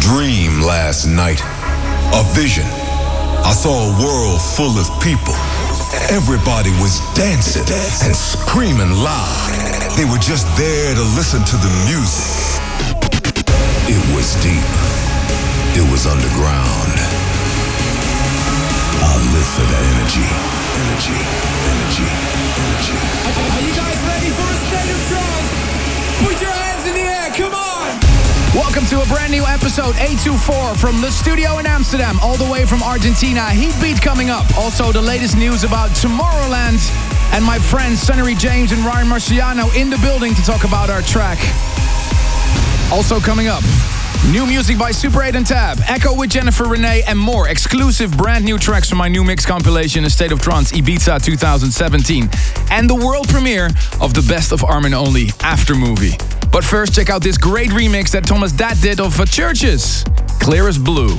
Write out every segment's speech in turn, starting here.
dream last night. A vision. I saw a world full of people. Everybody was dancing and screaming loud. They were just there to listen to the music. It was deep. It was underground. I live for that energy. Energy, energy, energy. Are you guys ready for a state of trance? Put your hands in the air, come on! Welcome to a brand new episode 824 from the studio in Amsterdam, all the way from Argentina. Heatbeat coming up. Also the latest news about Tomorrowland. And my friends Sunnery James and Ryan Marciano in the building to talk about our track. Also coming up, new music by Super 8 and Tab, Echo with Jennifer Renee, and more exclusive brand new tracks from my new mix compilation, A State of Trance Ibiza 2017. And the world premiere of the Best of Armin Only after movie. But first, check out this great remix that Thomas Dat did of Churches, Clear as Blue.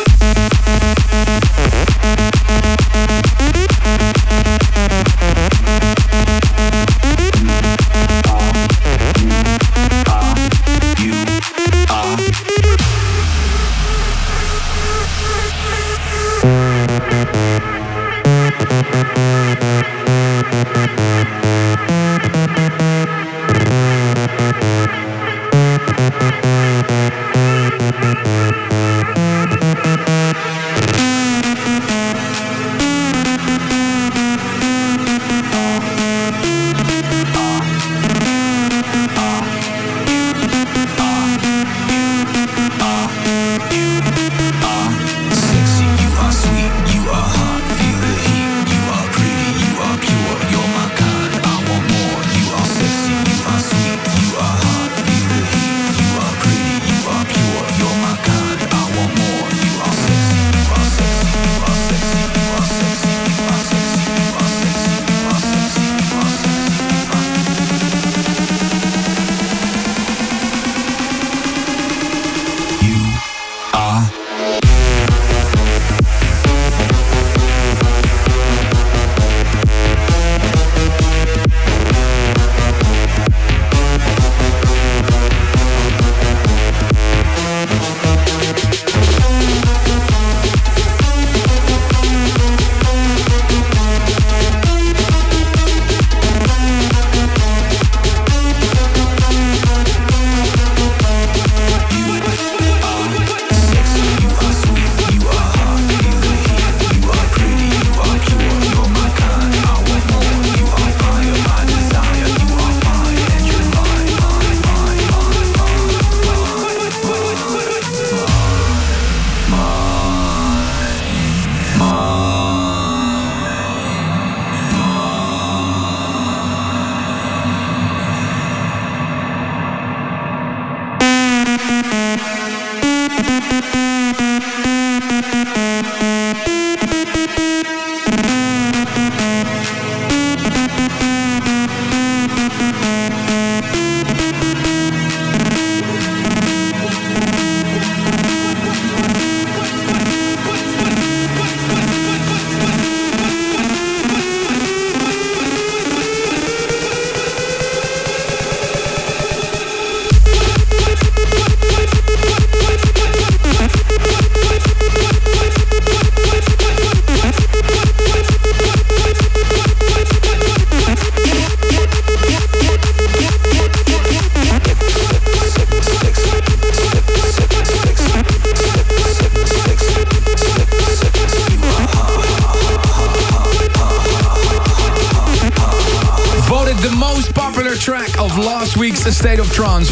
Week's A State of Trance,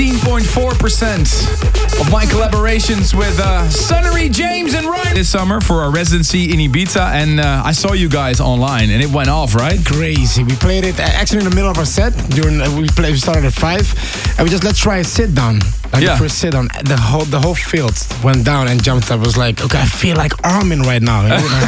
14.4% of my collaborations with Sunnery, James and Ryan this summer for our residency in Ibiza, and I saw you guys online and it went off, right? Crazy. We played it actually in the middle of our set. We started at 5 and we just let's try a sit down. The first sit down, the whole field went down and jumped up. I was like, okay, I feel like Armin right now.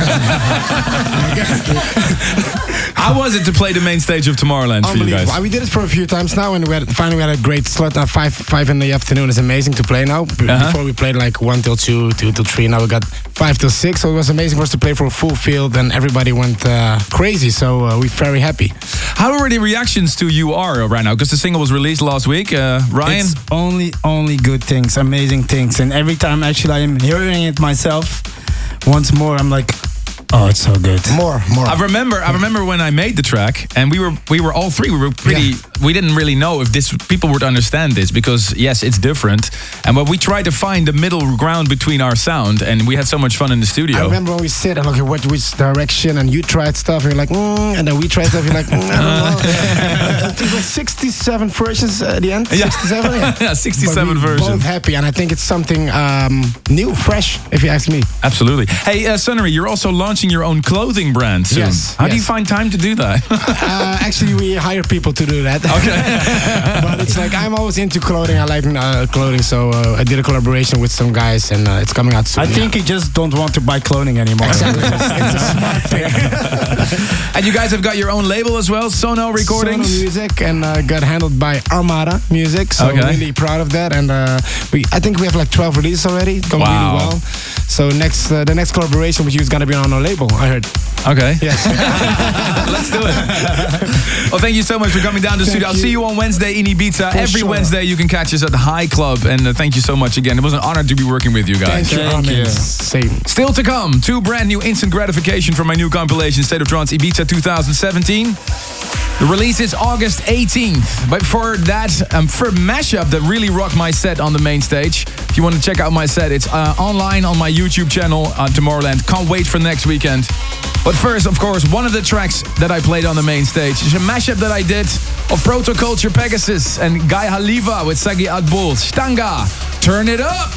How was it to play the main stage of Tomorrowland for you guys? We did it for a few times now, and finally we had a great slot at 5 in the afternoon. It's amazing to play now. Before we played like 1 till 2, 2 till 3. Now we got 5 till 6, so it was amazing for us to play for a full field, and everybody went crazy. So we're very happy. How are the reactions to You Are right now? Because the single was released last week. Ryan? It's only good things, amazing things, and every time actually I'm hearing it myself once more, I'm like, oh, it's so good. More. I remember when I made the track, and we were all three. We were pretty. Yeah. We didn't really know if people would understand this, because yes, it's different. And but we tried to find the middle ground between our sound, and we had so much fun in the studio. I remember when we sit and look at which direction, and you tried stuff, and you're like, and then we tried stuff, you're like, I don't know. It was like 67 versions at the end. 67. Yeah, 67 versions. Both happy, and I think it's something new, fresh, if you ask me. Absolutely. Hey, Sunnery, you're also launching launching your own clothing brand soon. Yes, How do you yes. find time to do that? Actually, we hire people to do that. Okay. But it's like I'm always into clothing. I like clothing, so I did a collaboration with some guys, and it's coming out soon. I think he just don't want to buy clothing anymore. Exactly. It's a smart thing. And you guys have got your own label as well, Sono Recordings. Sono Music, and got handled by Armada Music. So Okay. really proud of that. And I think we have like 12 releases already. Going Wow. really well. So the next collaboration with you is gonna be on our label. I heard. Okay. Yes. Let's do it. Well, thank you so much for coming down to the studio. I'll see you on Wednesday in Ibiza. For Every sure. Wednesday you can catch us at the High Club. And thank you so much again. It was an honor to be working with you guys. Thank you. Thank Amen. you. Same. Still to come, 2 brand new instant gratification from my new compilation, State of Trance Ibiza 2017. The release is August 18th. But for that, for a mashup that really rocked my set on the main stage. If you want to check out my set, it's online on my YouTube channel on Tomorrowland. Can't wait for next weekend. But first, of course, one of the tracks that I played on the main stage is a mashup that I did of Protoculture Pegasus and Guy Haliva with Sagi Adbol. Stanga, turn it up!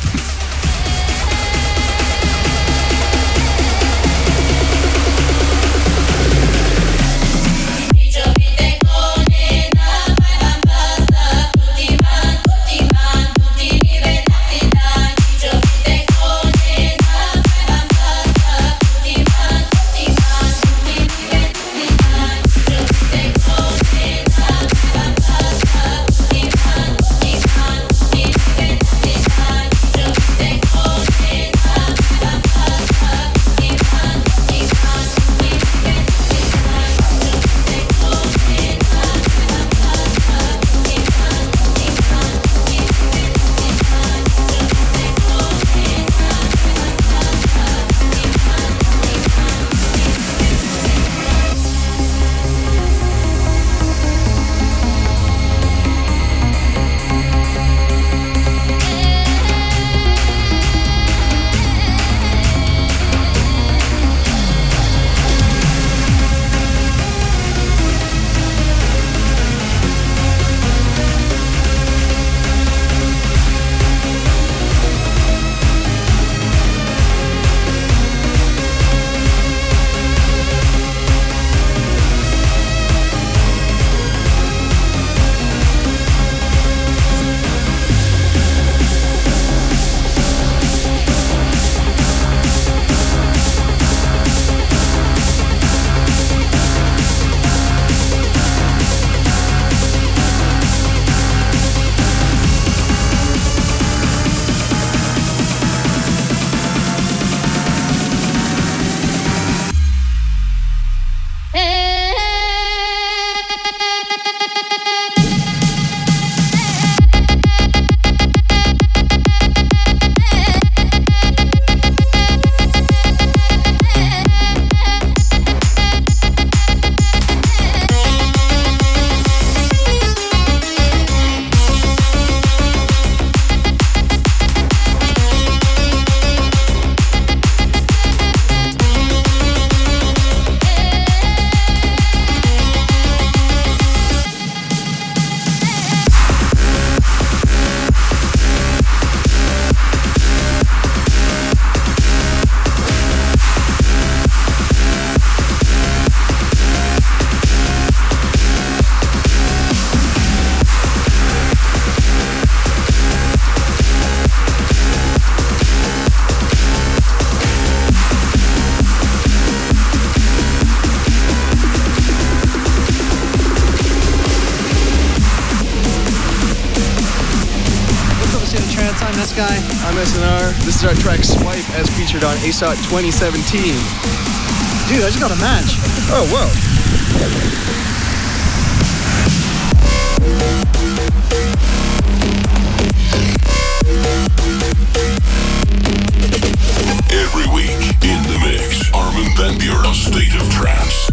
Guy. I'm SNR. This is our track Swipe as featured on ASOT 2017. Dude, I just got a match. Oh, whoa. Every week in the mix, Armin van Buuren, State of Trance.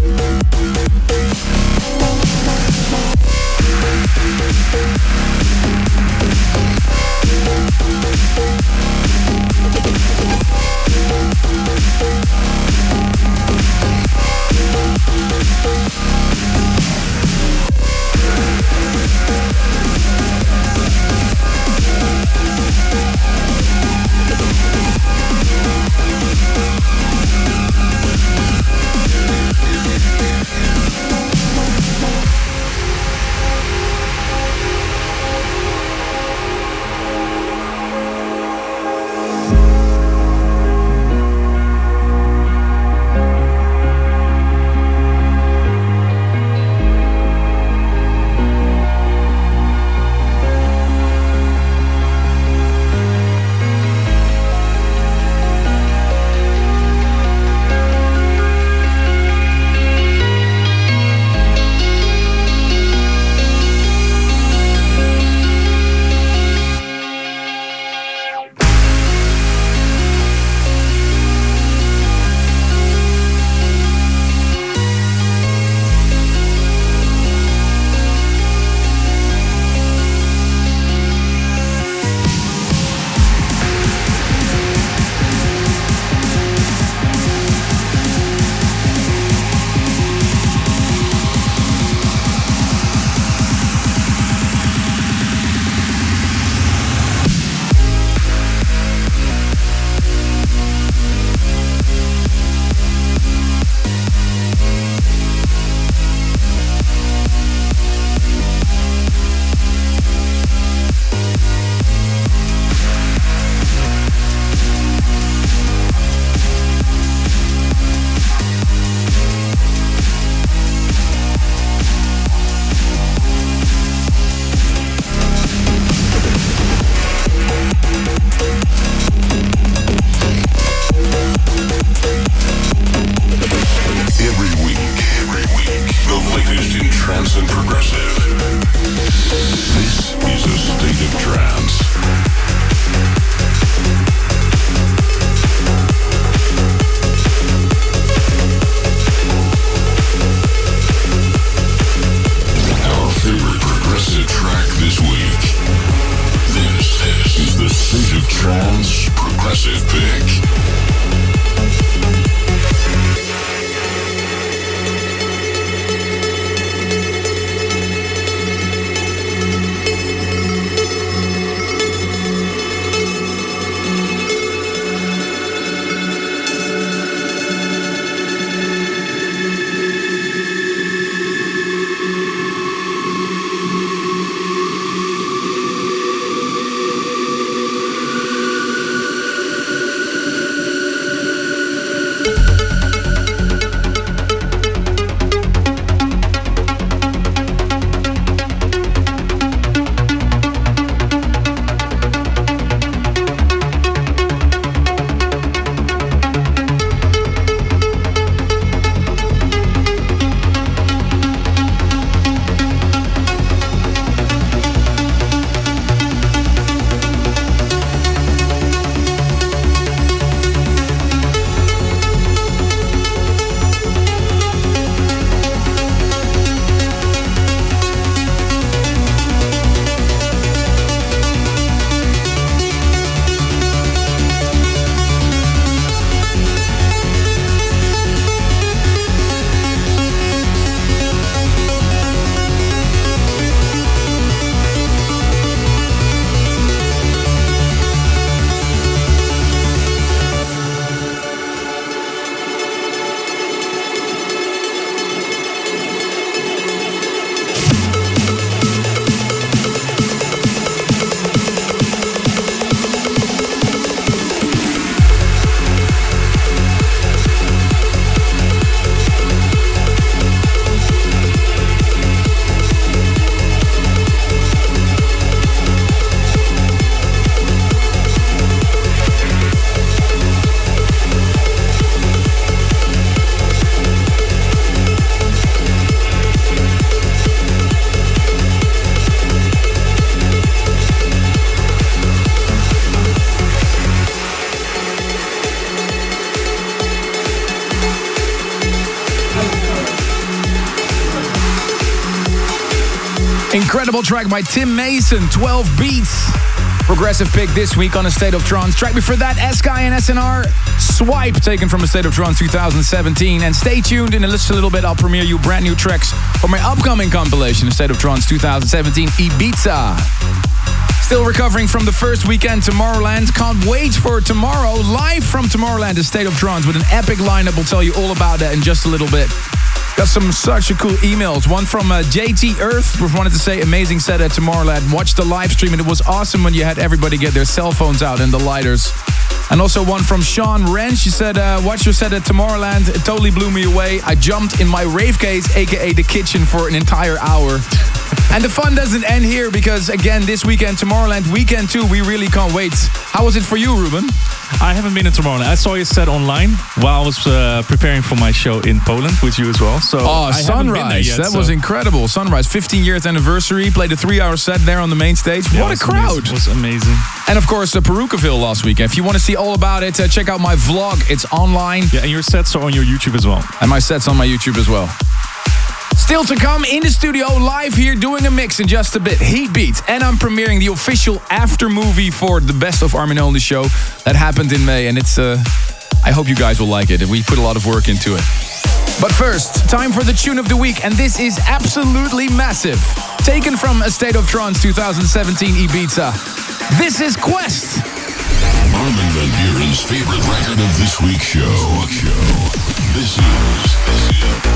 Incredible track by Tim Mason, 12 Beats. Progressive pick this week on A State of Trance. Track before that, Sky and SNR, Swipe, taken from A State of Trance 2017. And stay tuned, in just a little bit I'll premiere you brand new tracks for my upcoming compilation, A State of Trance 2017 Ibiza. Still recovering from the first weekend, Tomorrowland. Can't wait for tomorrow, live from Tomorrowland, A State of Trance, with an epic lineup. We'll tell you all about that in just a little bit. Got some such a cool emails. One from JT Earth, who wanted to say amazing set at Tomorrowland. Watched the live stream and it was awesome when you had everybody get their cell phones out and the lighters. And also one from Sean Wren. She said, watch your set at Tomorrowland. It totally blew me away. I jumped in my rave case, aka the kitchen, for an entire hour. And the fun doesn't end here because, again, this weekend, Tomorrowland Weekend 2, we really can't wait. How was it for you, Ruben? I haven't been in Tomorrowland. I saw your set online while I was preparing for my show in Poland with you as well. So Sunrise. That was incredible. Sunrise, 15 years anniversary. Played a 3-hour set there on the main stage. Yeah, what a crowd. It was amazing. And of course, Perukaville last weekend. If you want to see all about it, check out my vlog. It's online. Yeah, and your sets are on your YouTube as well. And my set's on my YouTube as well. Still to come in the studio, live here, doing a mix in just a bit. Heatbeat. And I'm premiering the official after movie for the Best of Armin Only show that happened in May. And it's, I hope you guys will like it. We put a lot of work into it. But first, time for the tune of the week. And this is absolutely massive. Taken from A State of Trance 2017 Ibiza. This is Quest. Armin van Buuren's favorite record of this week's show. This is...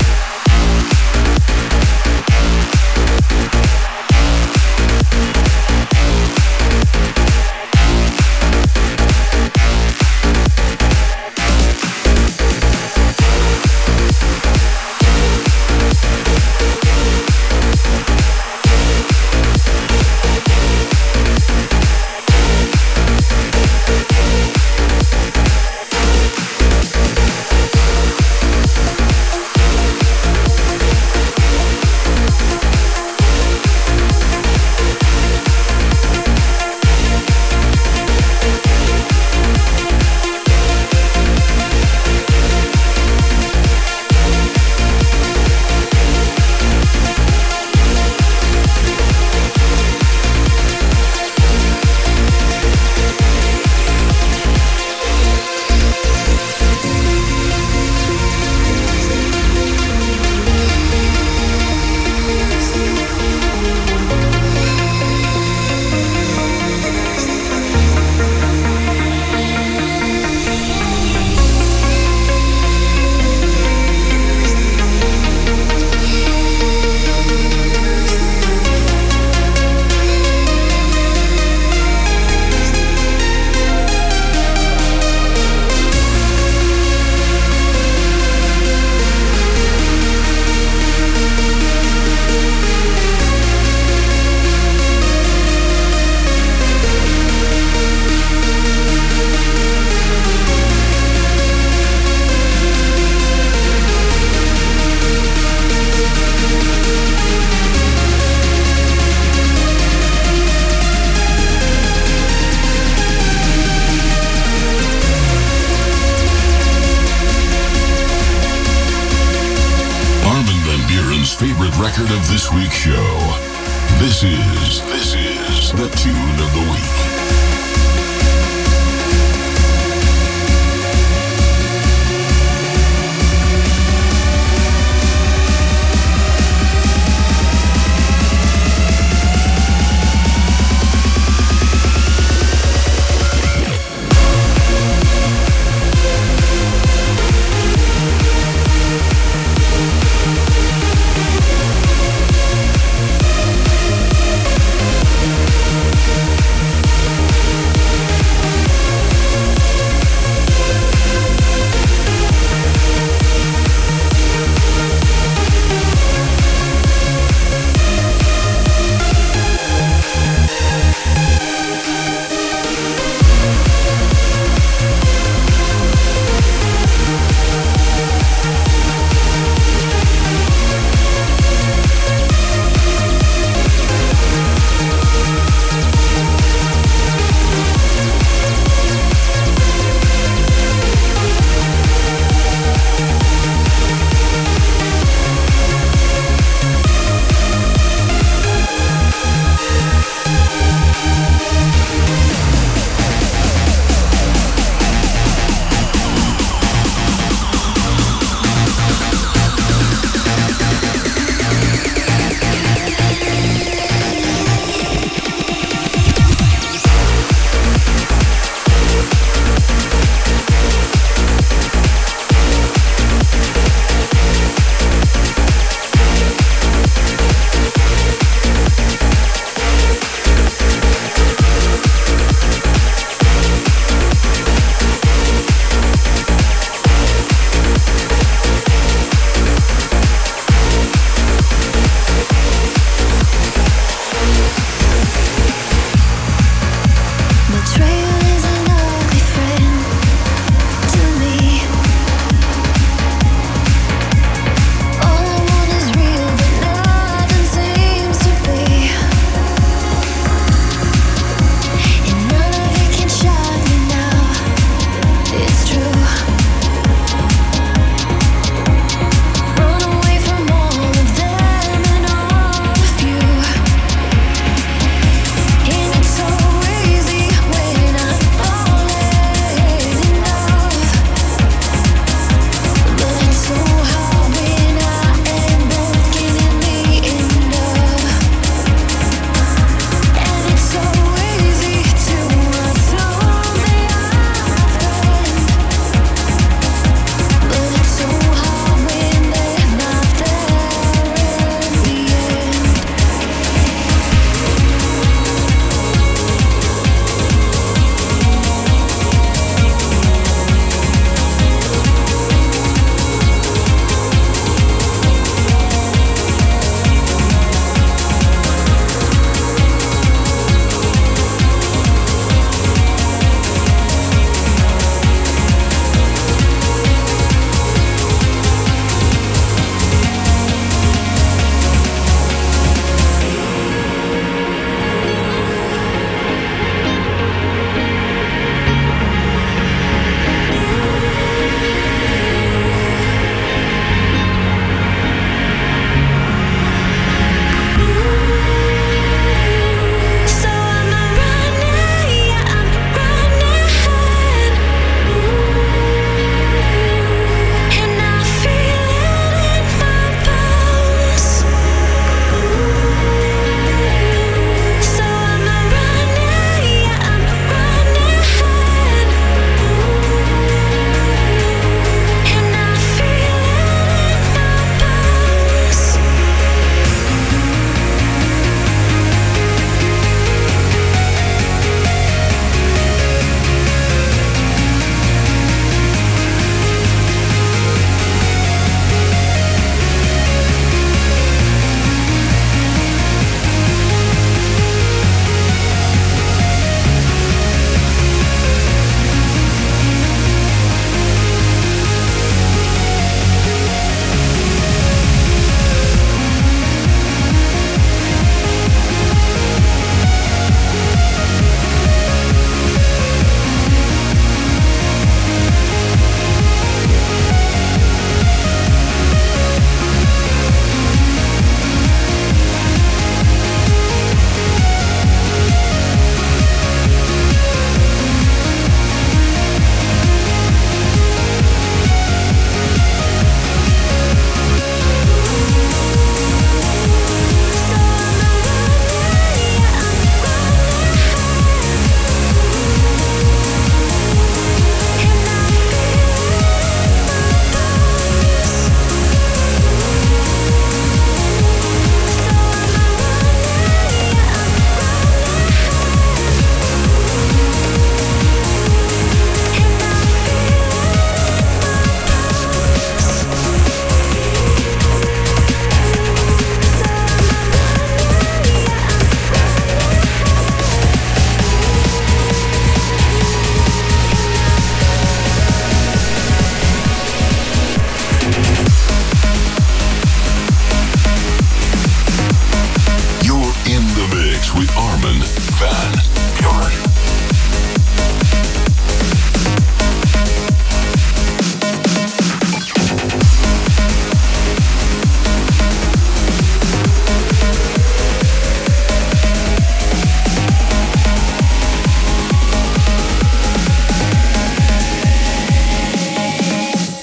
favorite record of this week's show. This is the tune of the week.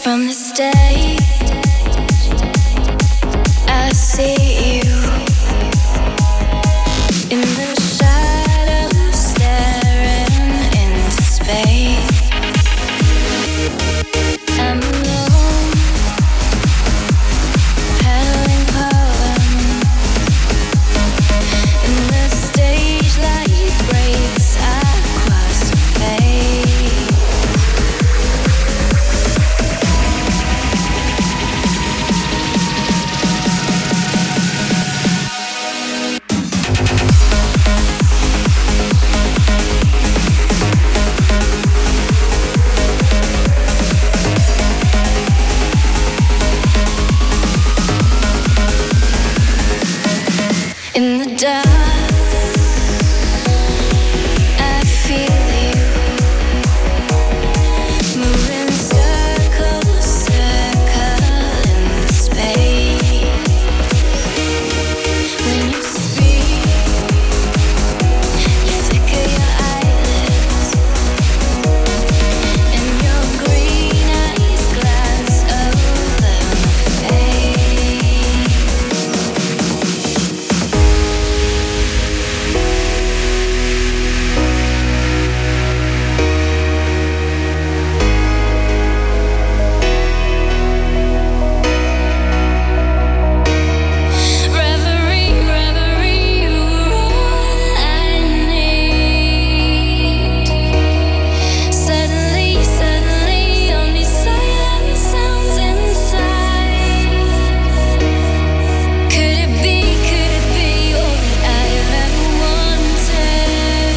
From the stage, I see you in the shadows, staring into space. I'm alone, paddling poem, and the stage light breaks across space. In the dark, I feel you moving circles, circling space. When you speak, you flicker your eyelids, and your green eyes glance over my face. Reverie, reverie, you're all I need. Suddenly, suddenly, only silent sounds inside. Could it be all that I've ever wanted?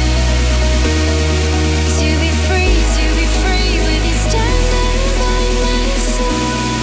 To be free with you standing by my side.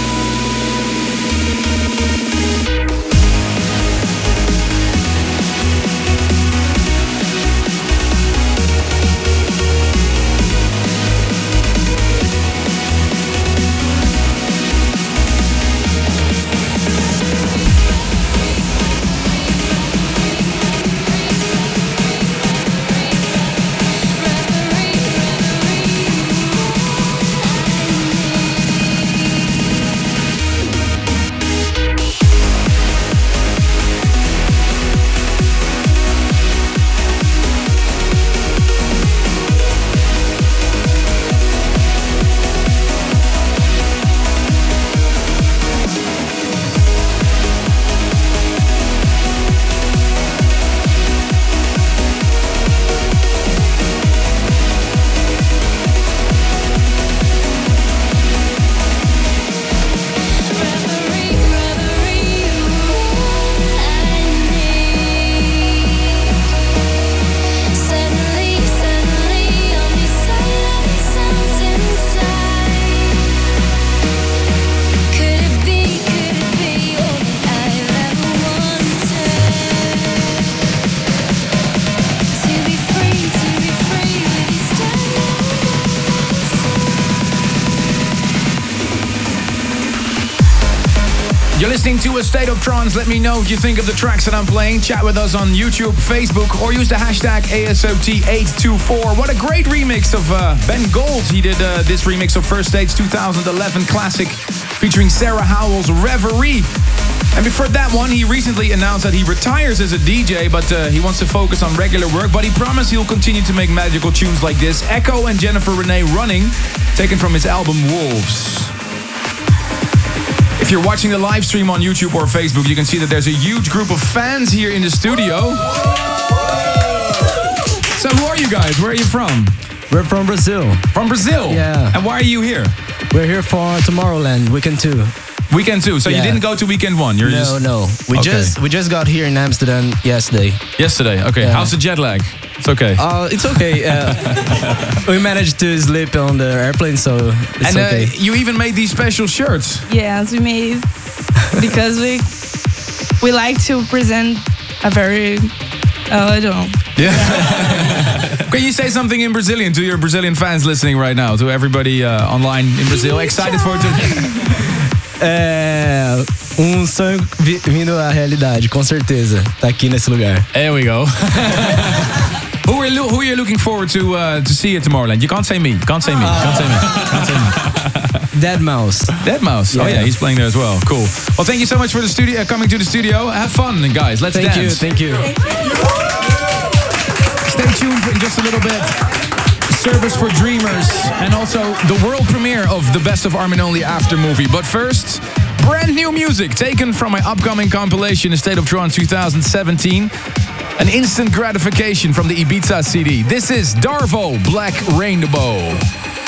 You're listening to A State of Trance. Let me know what you think of the tracks that I'm playing. Chat with us on YouTube, Facebook, or use the hashtag ASOT824. What a great remix of Ben Gold. He did this remix of First State's 2011 classic featuring Sarah Howell's Reverie. And before that one, he recently announced that he retires as a DJ, but he wants to focus on regular work. But he promised he'll continue to make magical tunes like this. Echo and Jennifer Renee Running, taken from his album Wolves. If you're watching the live stream on YouTube or Facebook, you can see that there's a huge group of fans here in the studio. So who are you guys? Where are you from? We're from Brazil. From Brazil? Yeah. And why are you here? We're here for Tomorrowland, weekend 2. Weekend 2. So you didn't go to weekend 1? You're No. We just got here in Amsterdam yesterday. Yesterday. Okay. Yeah. How's the jet lag? It's okay. It's okay. We managed to sleep on the airplane, so it's okay. You even made these special shirts. Yes, we made because we like to present a very I don't know. Yeah. Can you say something in Brazilian to your Brazilian fans listening right now? To everybody online in Brazil, excited for it. Sonho vindo à realidade, com certeza. Tá aqui nesse lugar. There we go. Who are you looking forward to see at Tomorrowland? You can't say me. Can't say me. Can't say me. Can't say me. Deadmau5. Deadmau5. Oh yeah, he's playing there as well. Cool. Well, thank you so much for the studio, coming to the studio. Have fun, guys. Let's dance. Thank you. Stay tuned for in just a little bit. Service for Dreamers, and also the world premiere of the Best of Armin Only After movie. But first, brand new music taken from my upcoming compilation, A State of Trance 2017. An instant gratification from the Ibiza CD. This is Darvo, Black Rainbow.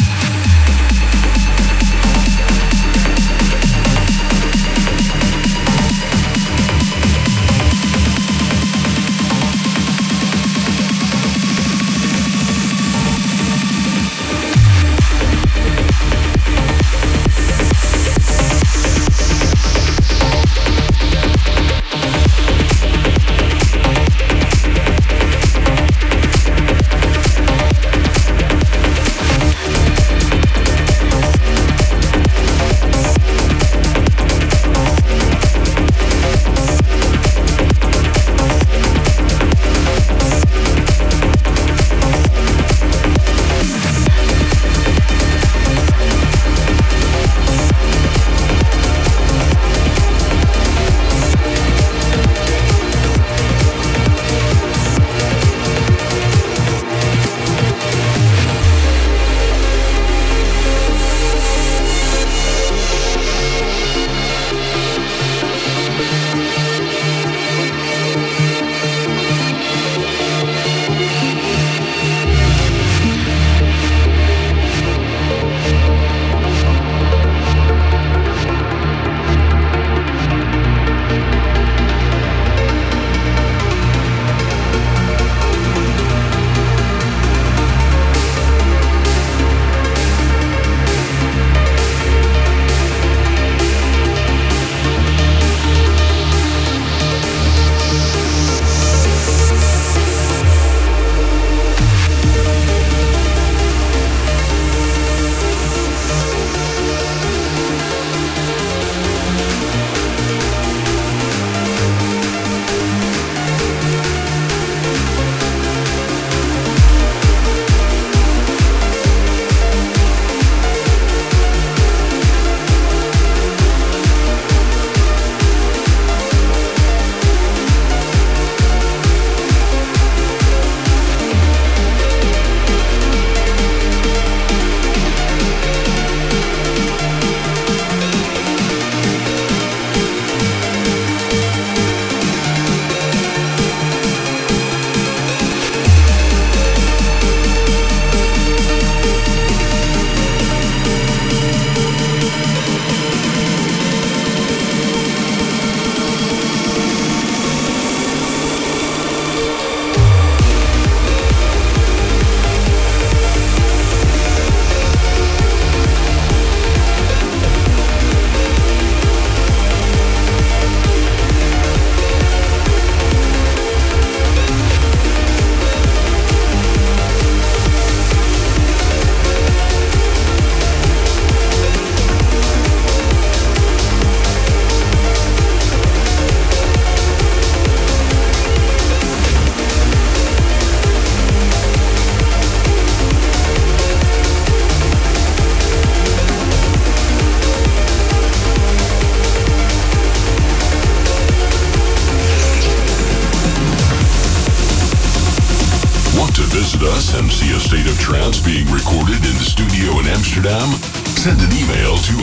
and see A State of Trance being recorded in the studio in Amsterdam? Send an email to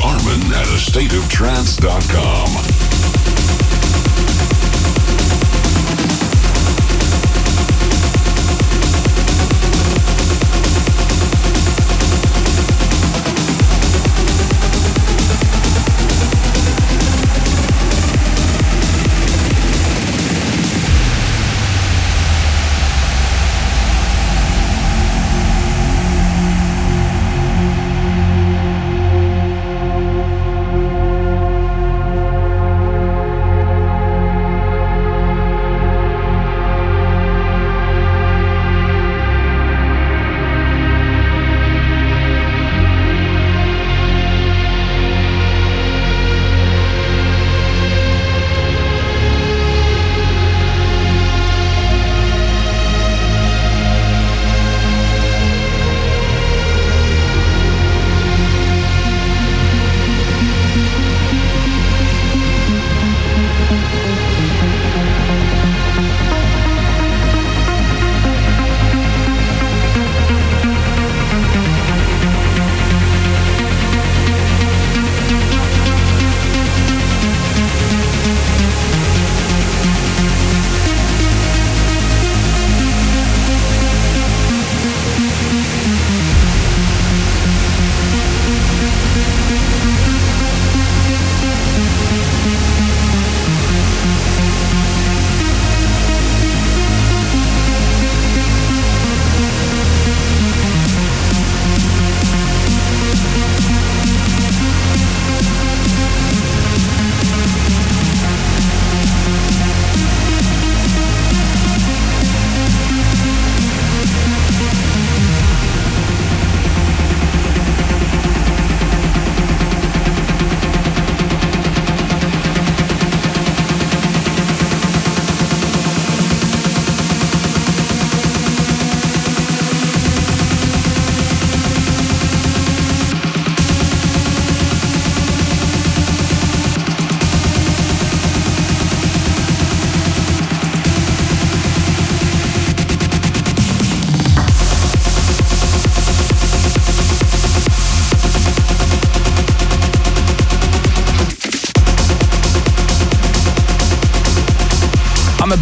armin@astateoftrance.com.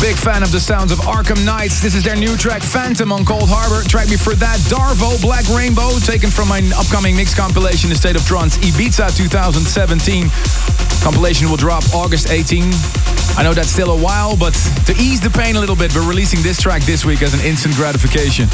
big fan of the sounds of Arkham Knights. This is their new track, Phantom, on Cold Harbor. Track before that, Darvo, Black Rainbow, taken from my upcoming mix compilation, The State of Trance Ibiza 2017. Compilation will drop August 18. I know that's still a while, but to ease the pain a little bit, we're releasing this track this week as an instant gratification.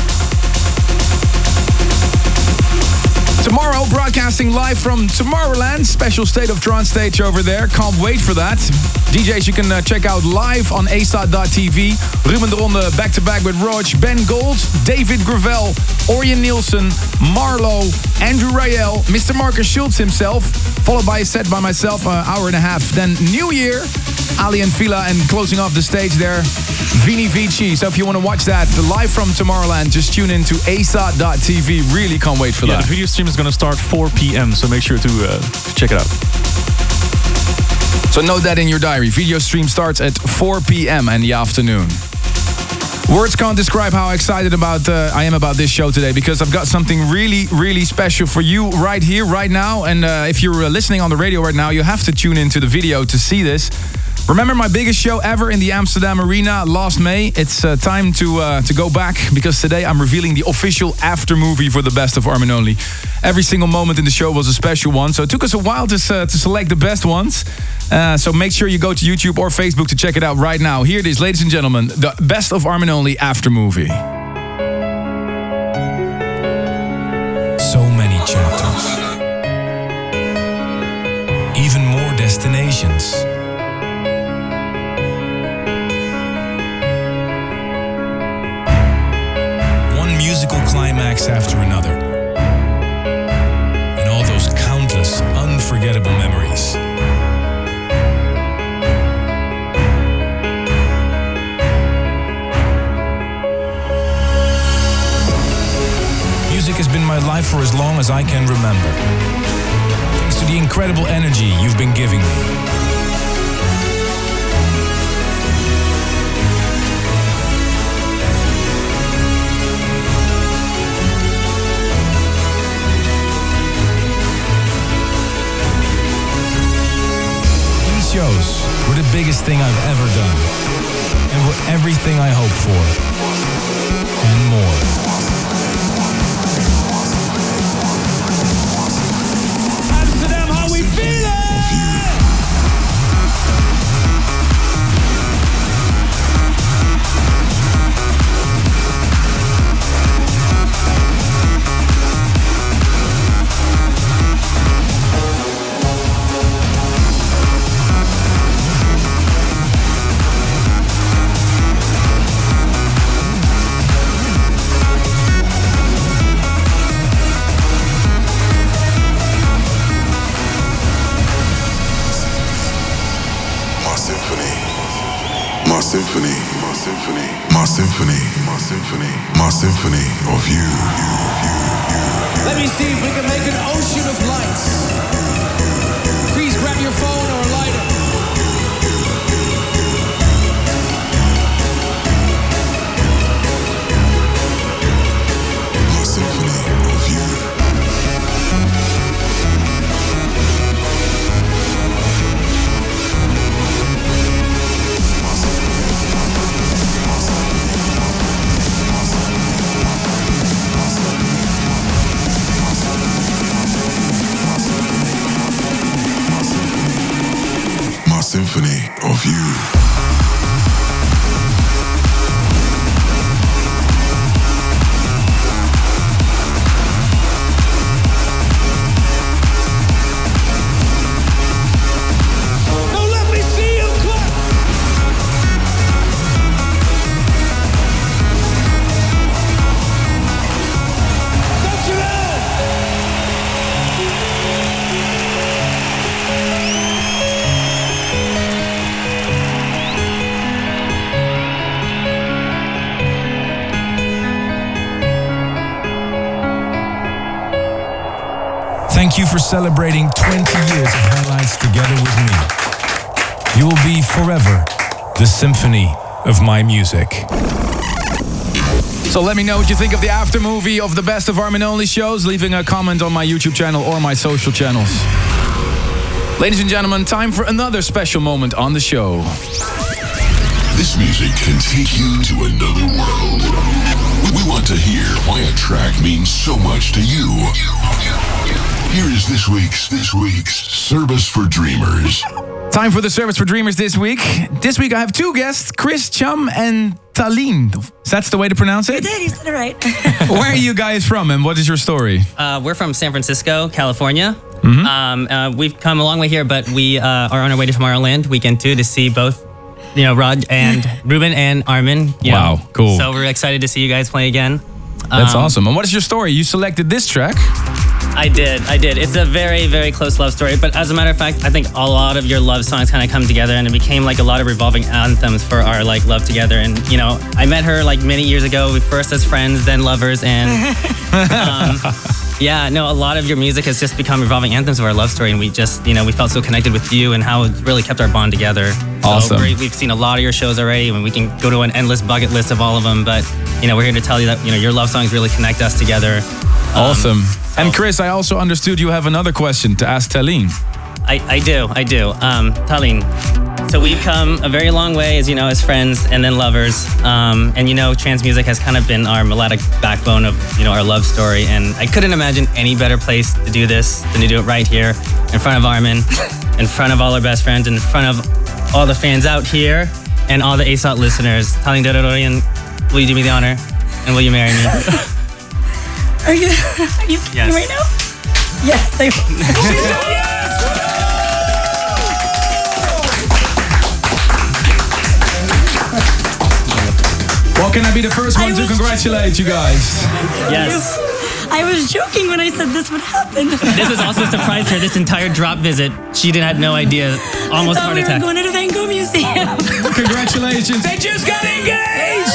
Tomorrow, broadcasting live from Tomorrowland. Special State of Trance stage over there. Can't wait for that. DJs you can check out live on asat.tv. Ruben de Ronde back-to-back with Rog, Ben Gold, David Gravel, Orion Nielsen, Marlo, Andrew Rayel, Mr. Marcus Schultz himself, followed by a set by myself, an hour and a half. Then New Year, Ali and Fila, and closing off the stage there, Vini Vici. So if you want to watch that live from Tomorrowland, just tune in to asat.tv. Really can't wait for that. The video stream is going to start 4 p.m, so make sure to check it out. So note that in your diary. Video stream starts at 4 p.m. in the afternoon. Words can't describe how excited I am about this show today, because I've got something really, really special for you right here, right now. And if you're listening on the radio right now, you have to tune into the video to see this. Remember my biggest show ever in the Amsterdam Arena last May? It's time to go back, because today I'm revealing the official after movie for the Best of Armin Only. Every single moment in the show was a special one, so it took us a while to select the best ones. So make sure you go to YouTube or Facebook to check it out right now. Here it is, ladies and gentlemen, the Best of Armin Only after movie. So many chapters. Even more destinations. Musical climax after another, and all those countless unforgettable memories. Music has been my life for as long as I can remember, thanks to the incredible energy you've been giving me. Shows were the biggest thing I've ever done, and were everything I hoped for, and more. Amsterdam, how we feeling? My symphony of you. Let me see if we can make an ocean of lights. Please grab your phone or a lighter. My symphony of you. Symphony of you. Thank you for celebrating 20 years of highlights together with me. You will be forever the symphony of my music. So let me know what you think of the after movie of the Best of Armin Only shows, leaving a comment on my YouTube channel or my social channels. Ladies and gentlemen, time for another special moment on the show. This music can take you to another world. We want to hear why a track means so much to you. Here is this week's Service for Dreamers. Time for the Service for Dreamers this week. This week I have two guests, Chris Chum and Tallene. That's the way to pronounce it? You did, you said it right. Where are you guys from and what is your story? We're from San Francisco, California. Mm-hmm. We've come a long way here, but we are on our way to Tomorrowland weekend 2 to see both, Rod and Ruben and Armin. Wow, cool. So we're excited to see you guys play again. That's awesome. And what is your story? You selected this track. I did. It's a very, very close love story. But as a matter of fact, I think a lot of your love songs kind of come together, and it became like a lot of revolving anthems for our love together. And I met her many years ago. We first as friends, then lovers, and a lot of your music has just become revolving anthems of our love story. And we just, we felt so connected with you and how it really kept our bond together. Awesome. So we've seen a lot of your shows already, and we can go to an endless bucket list of all of them. But we're here to tell you that your love songs really connect us together. Awesome. And Chris, I also understood you have another question to ask Tallene. I do. Tallene, so we've come a very long way, as friends and then lovers. Trance music has kind of been our melodic backbone of, our love story. And I couldn't imagine any better place to do this than to do it right here in front of Armin, in front of all our best friends, in front of all the fans out here and all the ASOT listeners. Tallene Dororian, will you do me the honor? And will you marry me? Are you Yes. right now? Yes, I Well, can I be the first one to congratulate you guys? Yes. I was joking when I said this would happen. This was also a surprise to her, this entire drop visit. She had no idea. Almost I thought heart we attack. were going to the Van Gogh Museum. Congratulations. They just got engaged!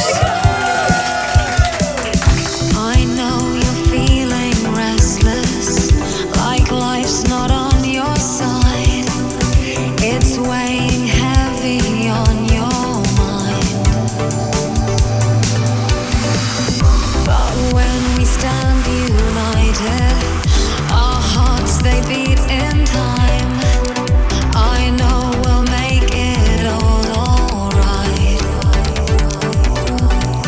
I know you're feeling restless, like life's not on your side. It's weighing heavy on your mind. But when we stand united, our hearts they beat in time. I know we'll make it all alright.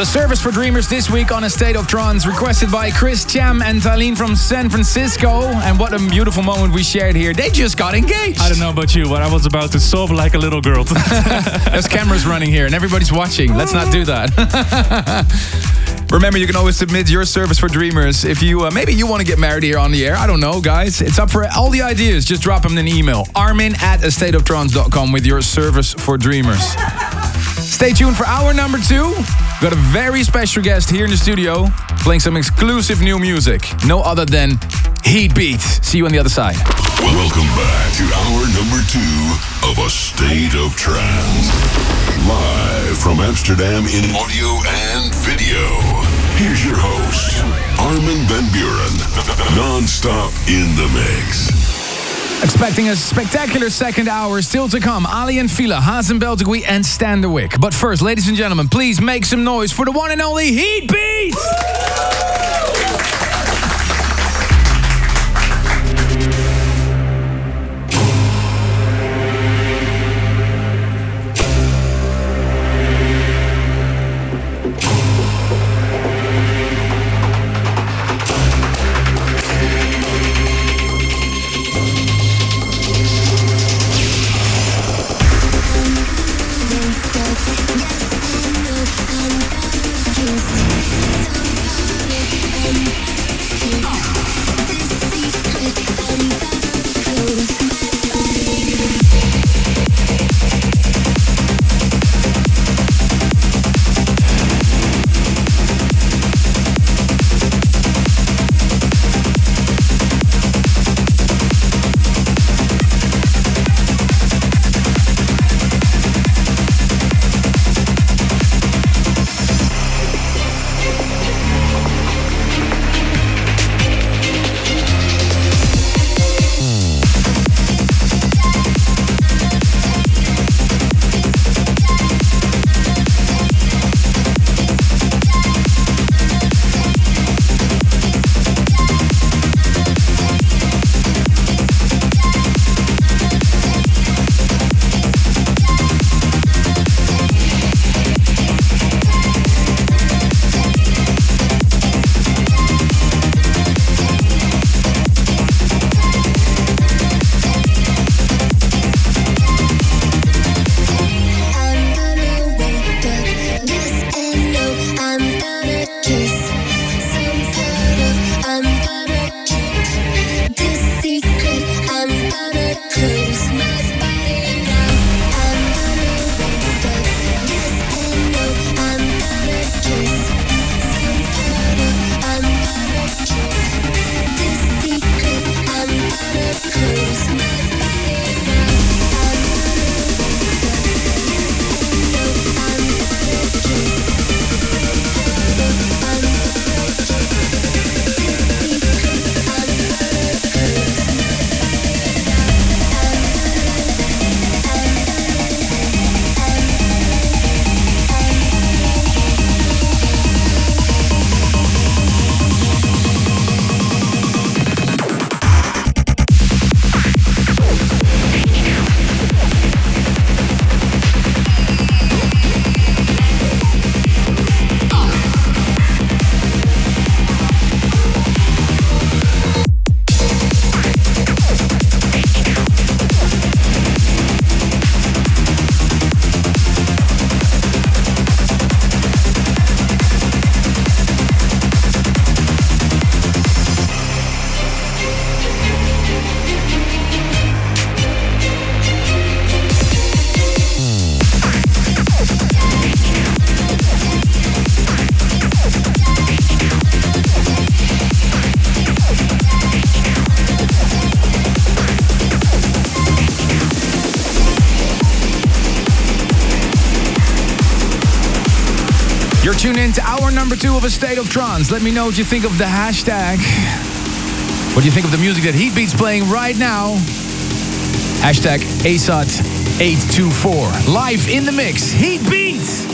The service for dreamers this week on A State of Trance, requested by Chris Cham and Tylene from San Francisco. And what a beautiful moment we shared here. They just got engaged. I don't know about you, but I was about to sob like a little girl. There's cameras running here and everybody's watching. Let's not do that. Remember, you can always submit your service for dreamers. If you maybe you want to get married here on the air. I don't know, guys. It's up for all the ideas. Just drop them in an email. Armin@astateoftrance.com with your service for dreamers. Stay tuned for hour number 2. We've got a very special guest here in the studio playing some exclusive new music. No other than Heatbeat. See you on the other side. Welcome back to hour number 2 of A State of Trance. Live from Amsterdam in audio and video. Here's your host, Armin van Buuren. Non-stop in the mix. Expecting a spectacular second hour still to come. Aly & Fila, Hazen Beltegui and Stan de Wick. But first, ladies and gentlemen, please make some noise for the one and only Heatbeat! You're tuned in to hour number 2 of A State of Trance. Let me know what you think of the hashtag. What do you think of the music that Heatbeat's playing right now? Hashtag ASOT824. Live in the mix, Heatbeat!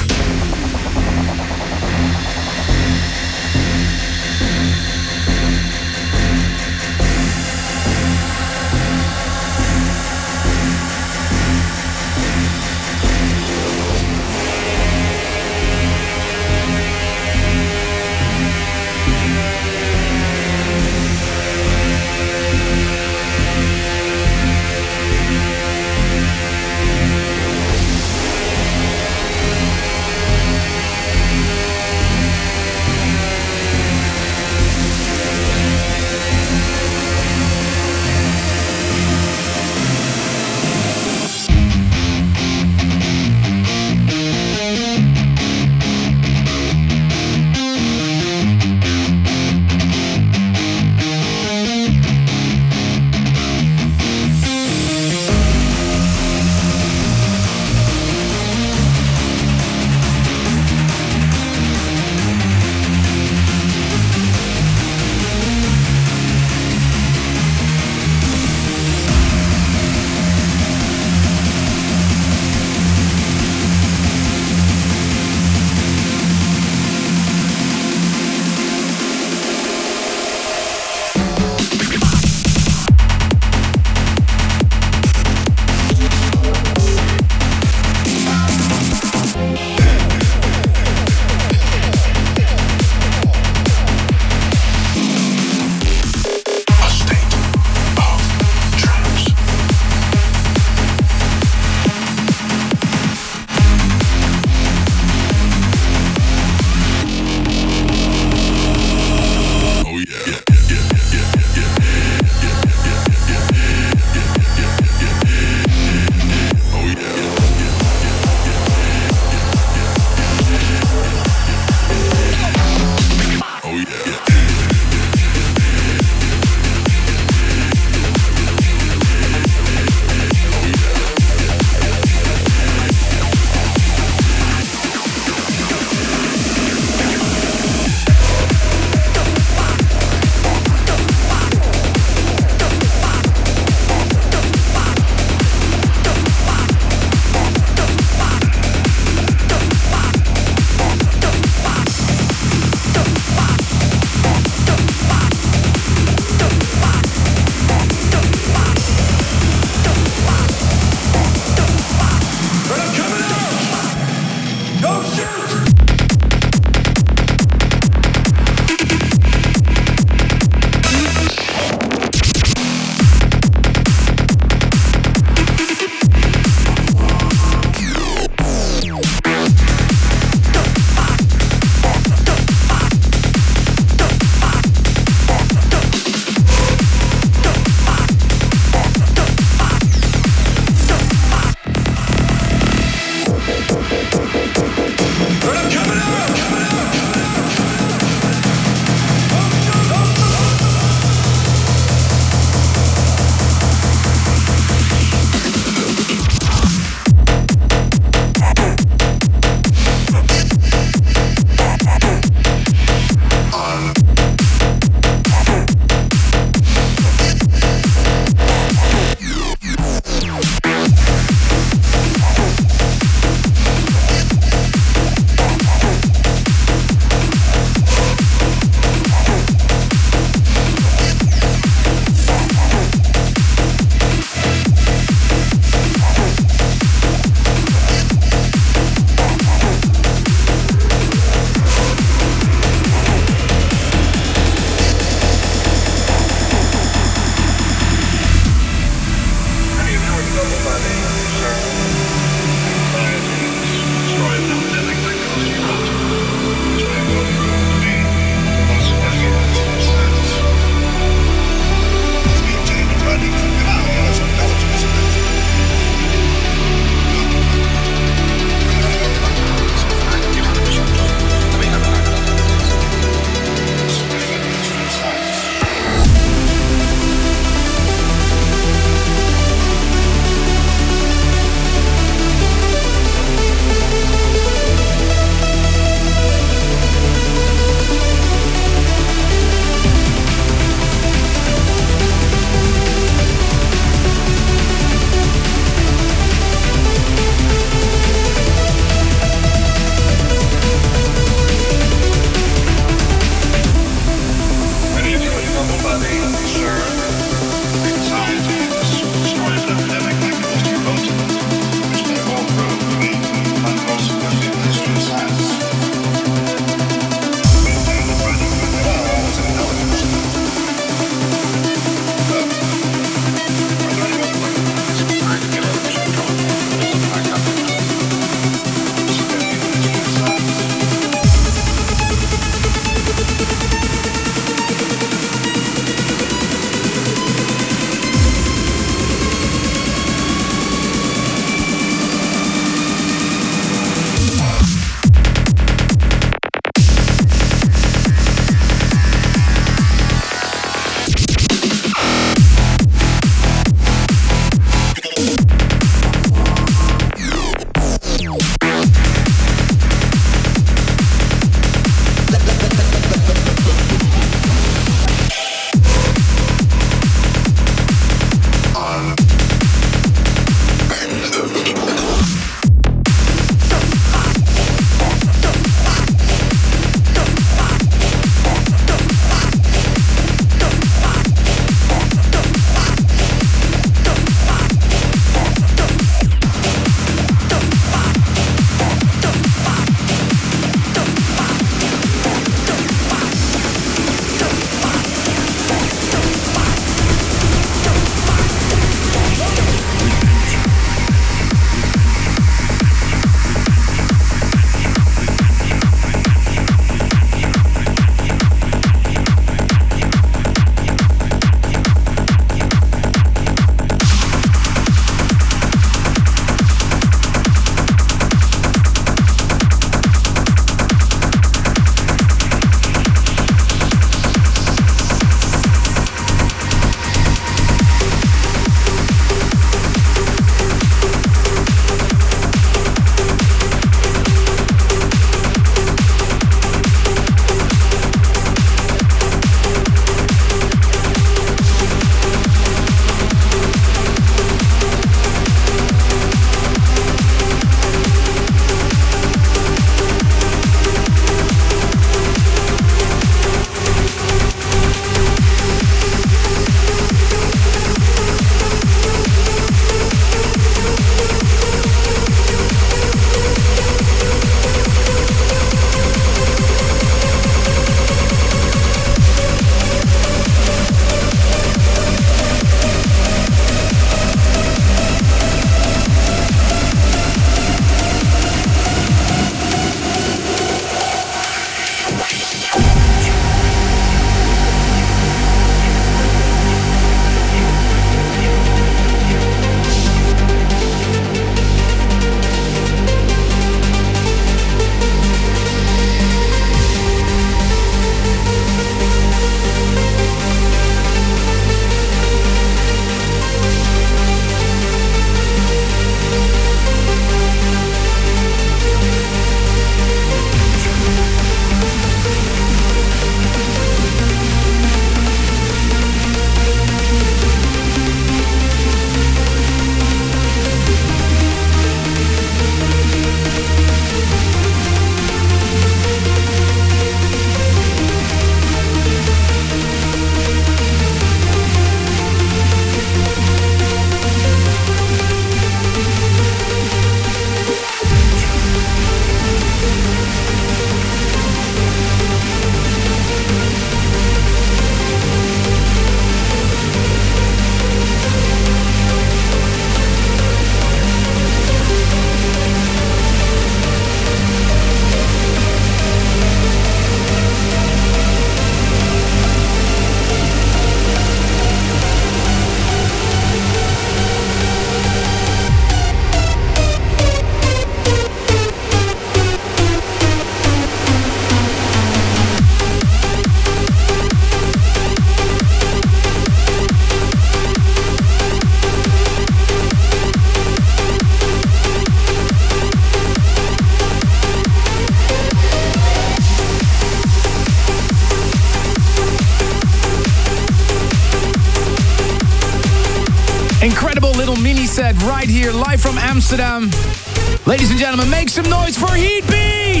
set right here, live from Amsterdam. Ladies and gentlemen, make some noise for Heatbeat!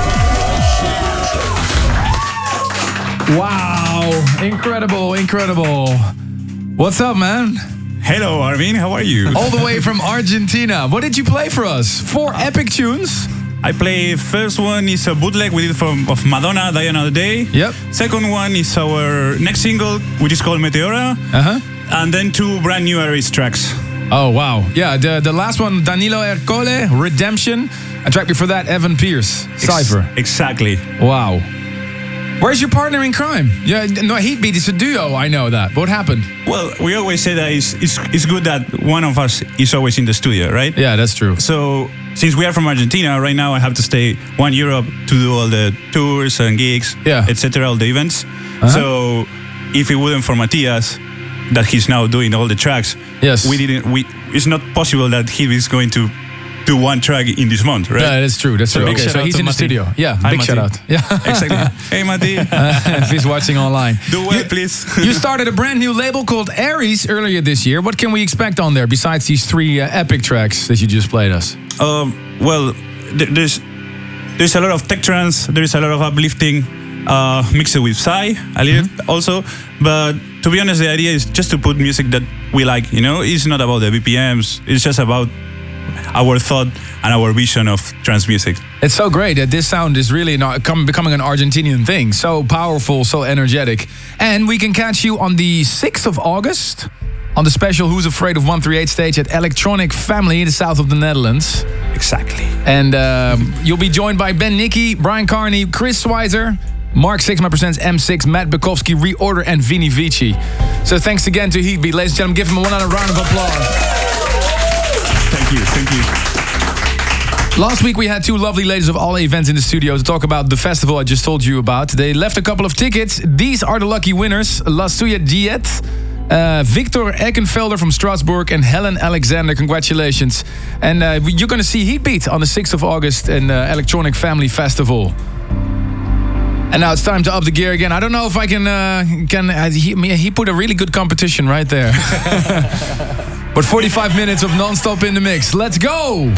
Wow, incredible, incredible. What's up, man? Hello, Armin, how are you? All the way from Argentina. What did you play for us? 4 epic tunes? I play, first one is a bootleg we did of Madonna, Die Another Day. Yep. Second one is our next single, which is called Meteora. Uh-huh. And then 2 brand new Aries tracks. Oh, wow. Yeah, the last one, Danilo Ercole, Redemption. A track before that, Evan Pierce, Cypher. Exactly. Wow. Where's your partner in crime? Yeah, no, Heatbeat is a duo, I know that. What happened? Well, we always say that it's good that one of us is always in the studio, right? Yeah, that's true. So, since we are from Argentina, right now I have to stay 1 Europe to do all the tours and gigs, etc., all the events. Uh-huh. So, if it wasn't for Matthias, that he's now doing all the tracks, it's not possible that he is going to do one track in this month, right? Yeah, that's true. That's true. Okay, so he's in the studio. Yeah, Hi, big Matti. shout out. Yeah, exactly. Hey, Matti. If he's watching online. Do well, please. You started a brand new label called Aries earlier this year. What can we expect on there besides these 3 epic tracks that you just played us? Well, there's a lot of tech trance. There is a lot of uplifting, mixed with Psy a little also. But to be honest, the idea is just to put music that we like. You know, it's not about the BPMs. It's just about our thought and our vision of trance music. It's so great that this sound is really becoming an Argentinian thing. So powerful, so energetic. And we can catch you on the 6th of August on the special Who's Afraid of 138 stage at Electronic Family in the south of the Netherlands. Exactly. And you'll be joined by Ben Nicky, Brian Carney, Chris Schweizer, Mark Sixma presents M6, Matt Bukowski, Reorder, and Vini Vici. So thanks again to Heatbeat. Ladies and gentlemen, give him one other round of applause. Thank you. Last week we had 2 lovely ladies of All Events in the studio to talk about the festival I just told you about. They left a couple of tickets. These are the lucky winners. La Suya Diet, Victor Eckenfelder from Strasbourg, and Helen Alexander. Congratulations. And you're going to see Heatbeat on the 6th of August in Electronic Family Festival. And now it's time to up the gear again. I don't know if I he put a really good competition right there. But 45 minutes of non-stop in the mix. Let's go!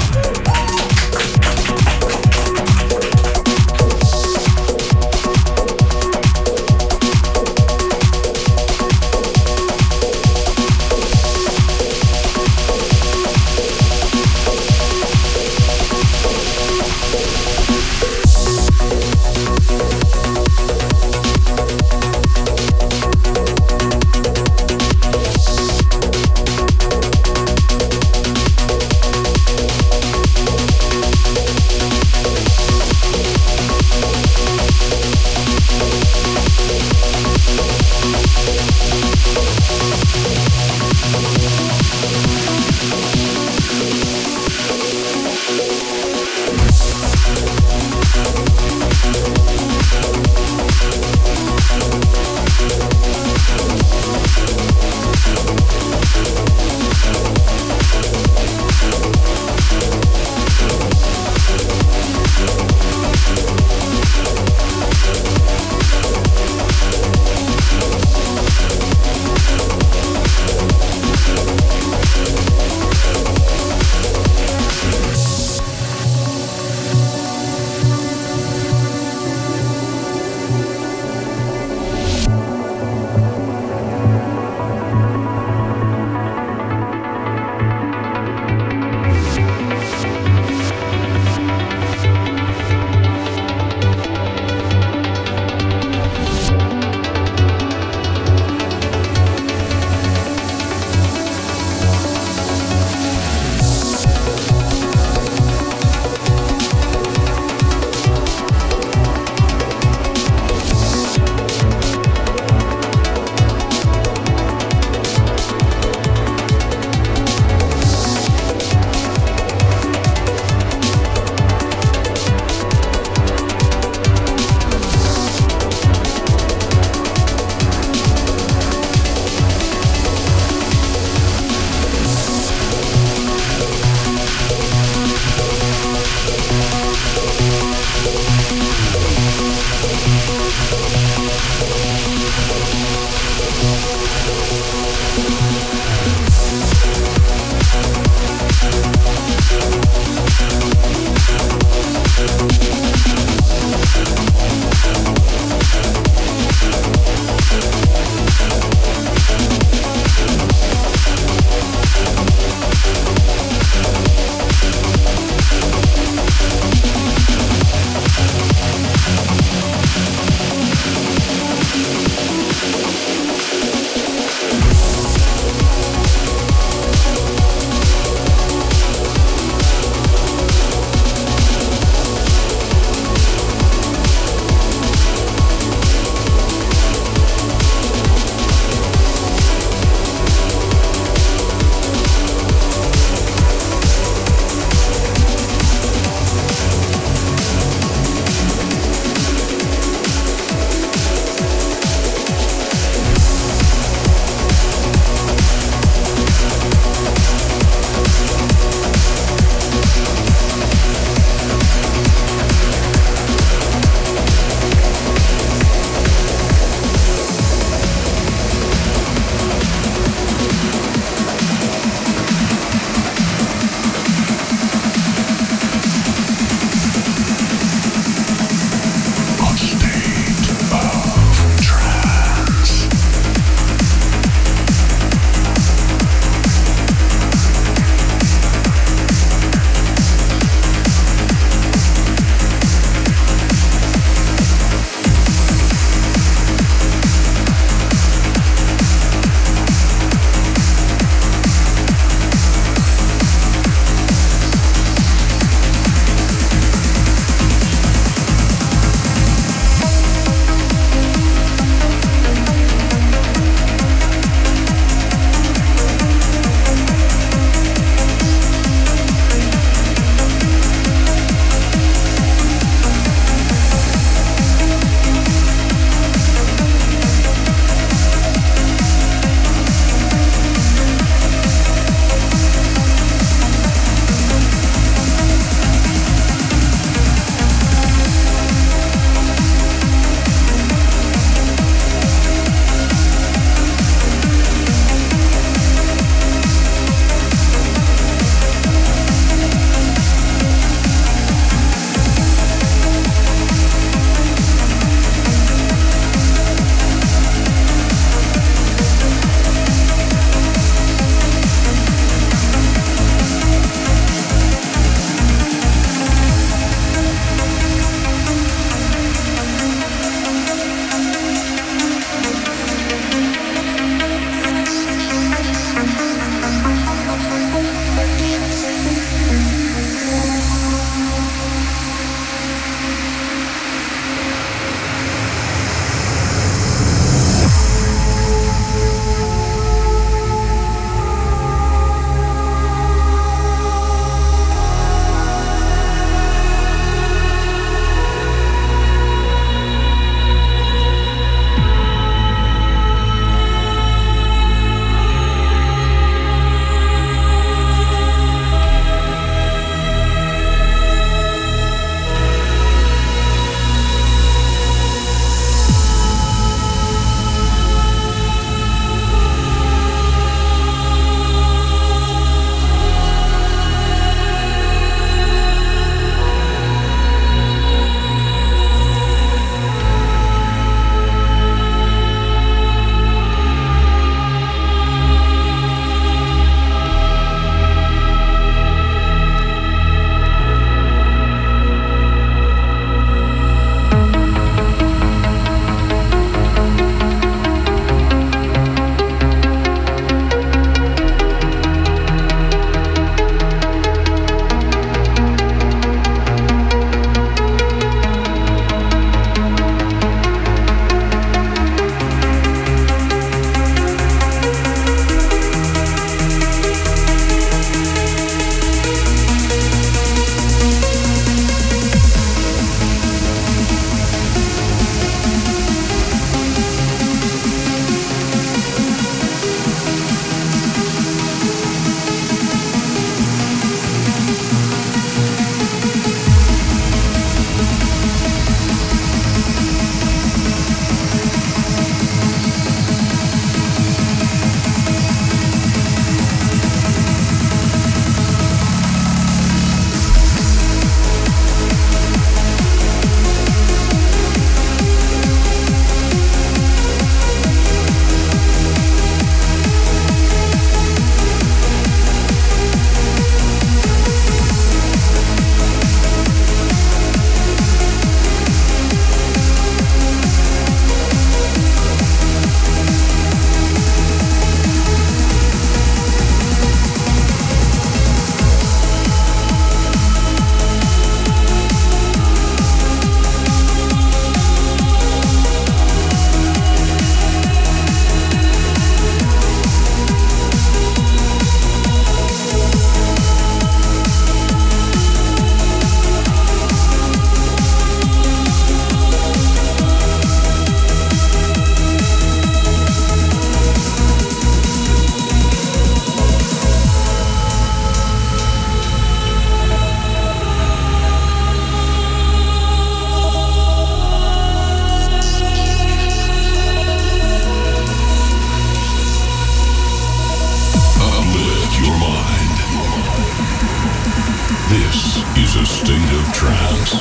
This is a state of trance.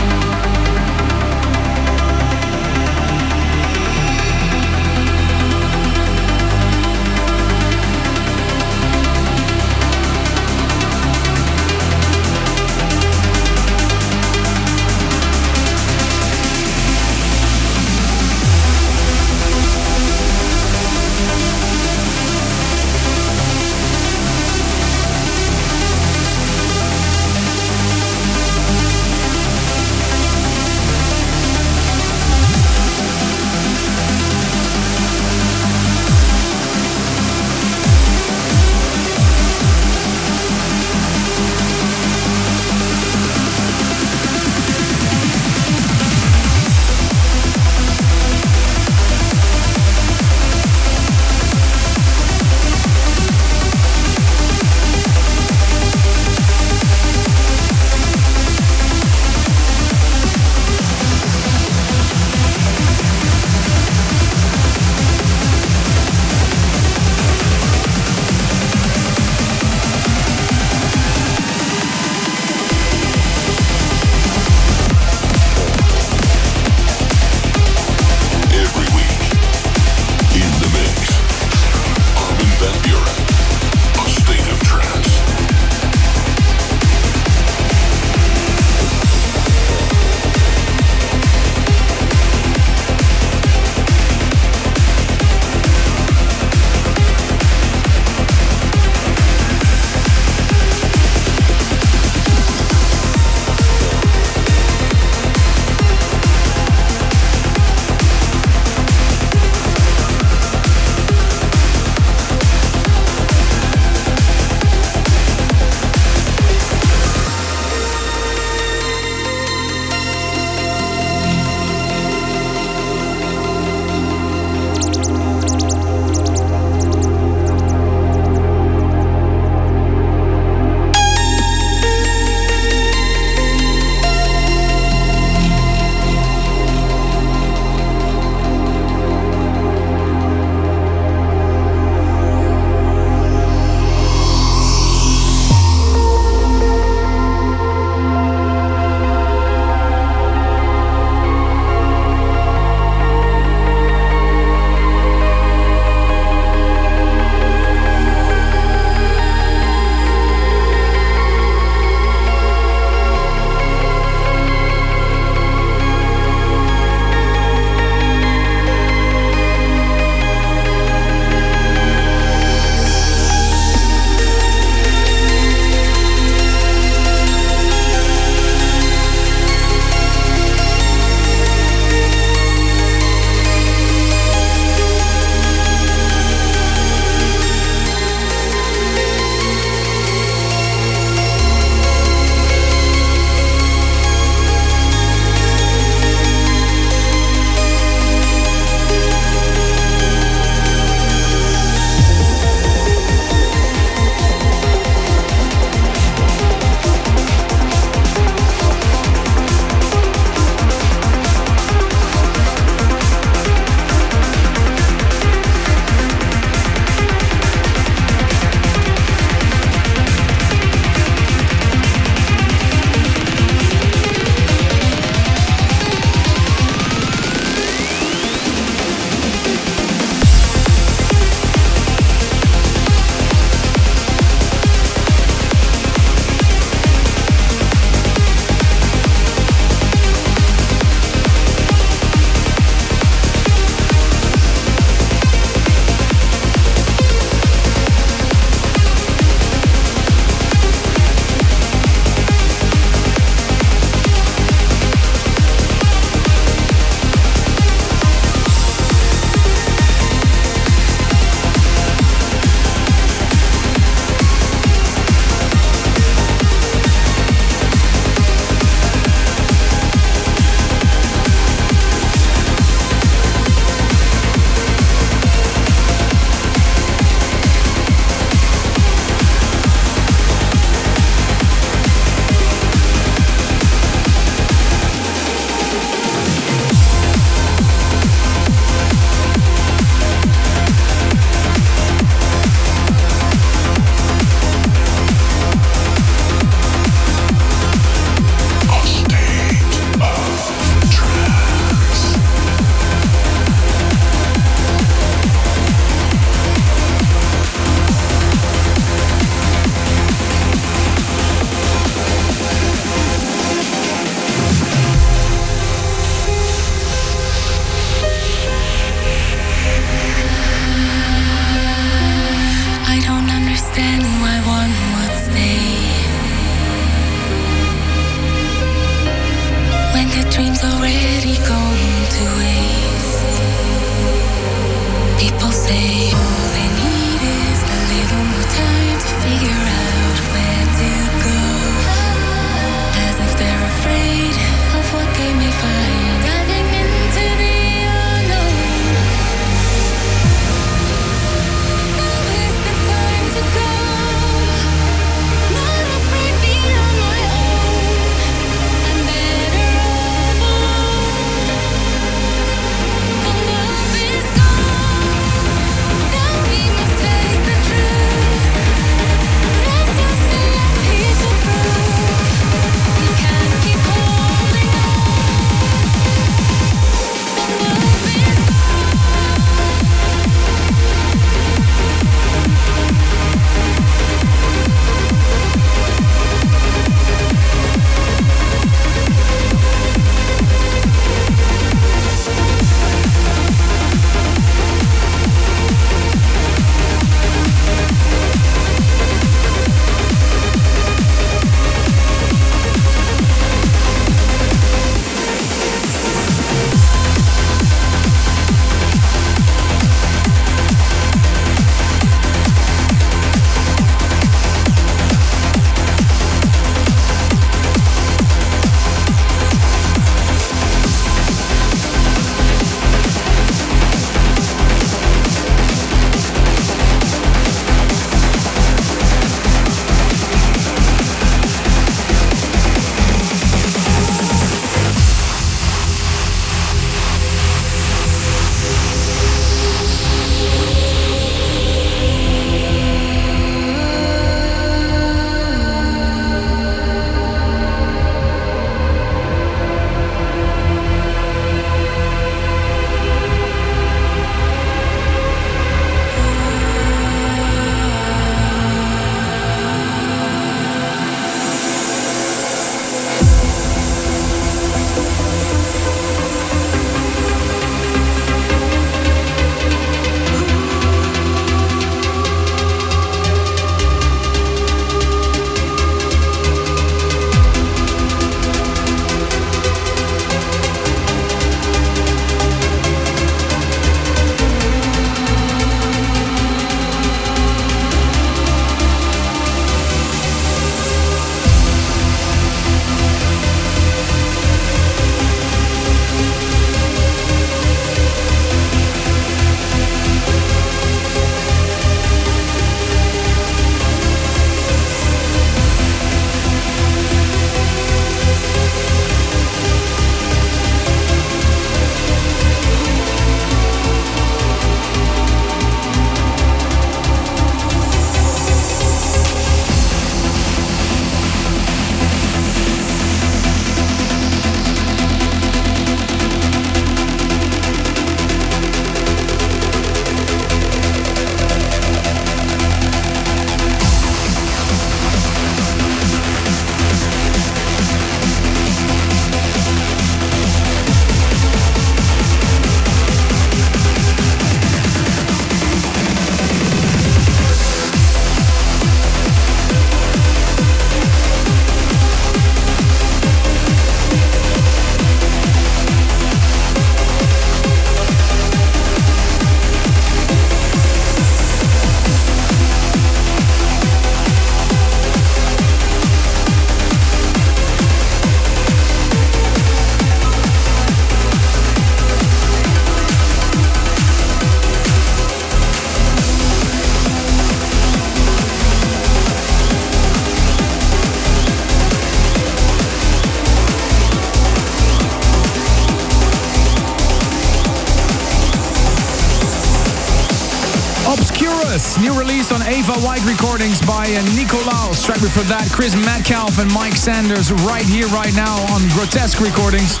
Taurus, new release on Ava White Recordings by Nicolaus. Track before that, Chris Metcalf and Mike Sanders, Right Here, Right Now on Grotesque Recordings.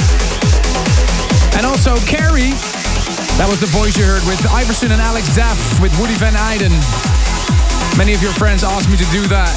And also Carrie, that was the voice you heard, with Iverson and Alex Zaff with Woody Van Eyden. Many of your friends asked me to do that.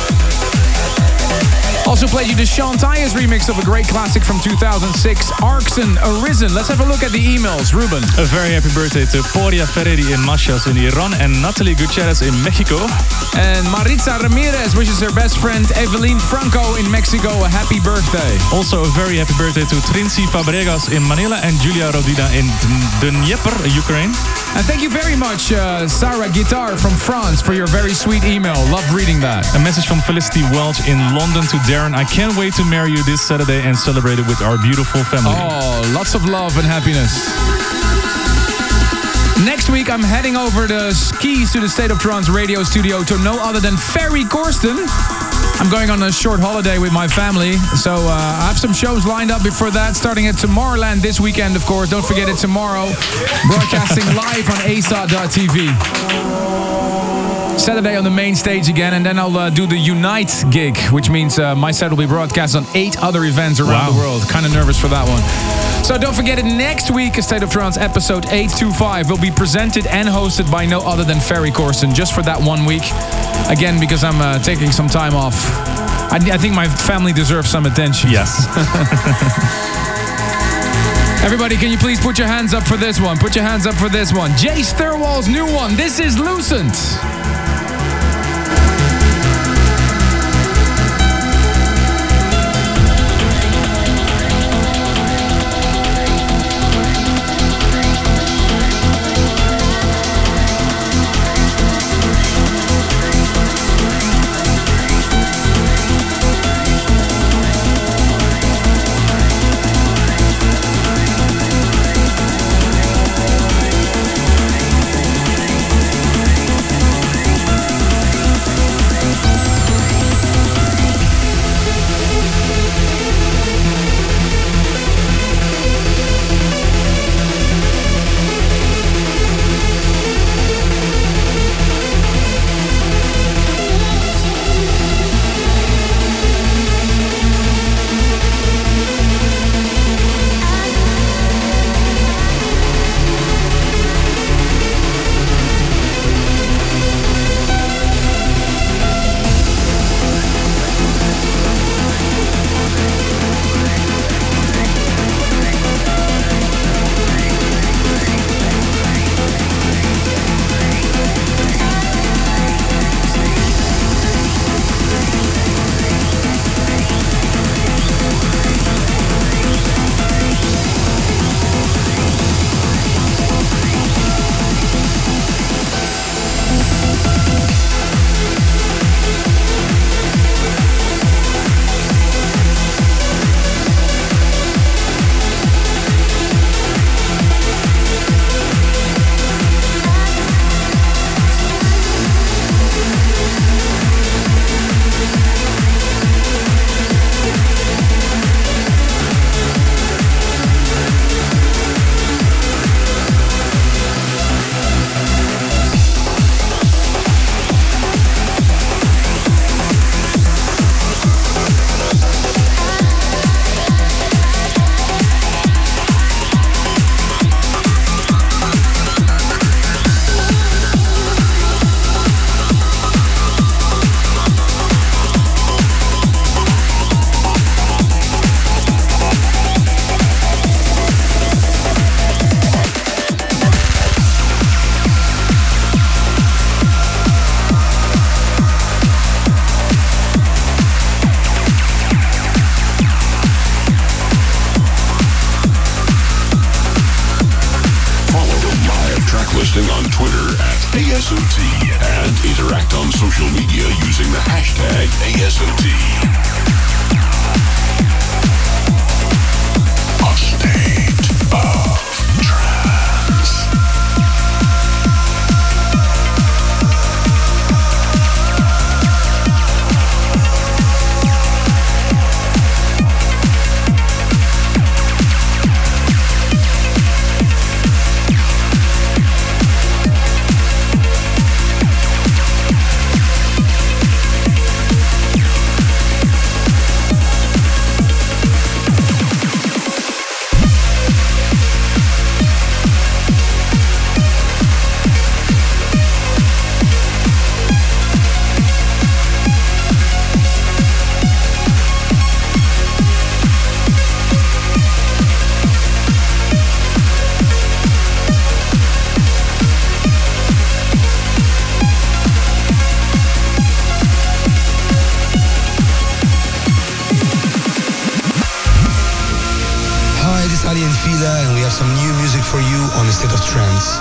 Also played you the Sean Tyas remix of a great classic from 2006, Arkson Arisen. Let's have a look at the emails. Ruben. A very happy birthday to Poria Ferreri in Machas in Iran and Natalie Gutierrez in Mexico. And Maritza Ramirez wishes her best friend Evelyn Franco in Mexico a happy birthday. Also a very happy birthday to Trincy Fabregas in Manila and Julia Rodina in Dnieper, Ukraine. And thank you very much, Sarah Guitar from France, for your very sweet email. Love reading that. A message from Felicity Welch in London to Darren. I can't wait to marry you this Saturday and celebrate it with our beautiful family. Oh, lots of love and happiness. Next week, I'm heading over the skis to the State of Trance radio studio to no other than Ferry Corsten. I'm going on a short holiday with my family, so I have some shows lined up before that, starting at Tomorrowland this weekend, of course. Don't forget it tomorrow, broadcasting live on ASOT.tv. Saturday on the main stage again, and then I'll do the Unite gig, which means my set will be broadcast on 8 other events around the world. Kind of nervous for that one. So don't forget it, next week, A State of Trance episode 825 will be presented and hosted by no other than Ferry Corsten, just for that 1 week. Again, because I'm taking some time off. I think my family deserves some attention. Yes. Everybody, can you please put your hands up for this one? Put your hands up for this one. Jace Thirlwall's new one. This is Lucent. ASOT and interact on social media using the hashtag ASOT. A State of Trance. Tali and Fila, and we have some new music for you on A State of Trance.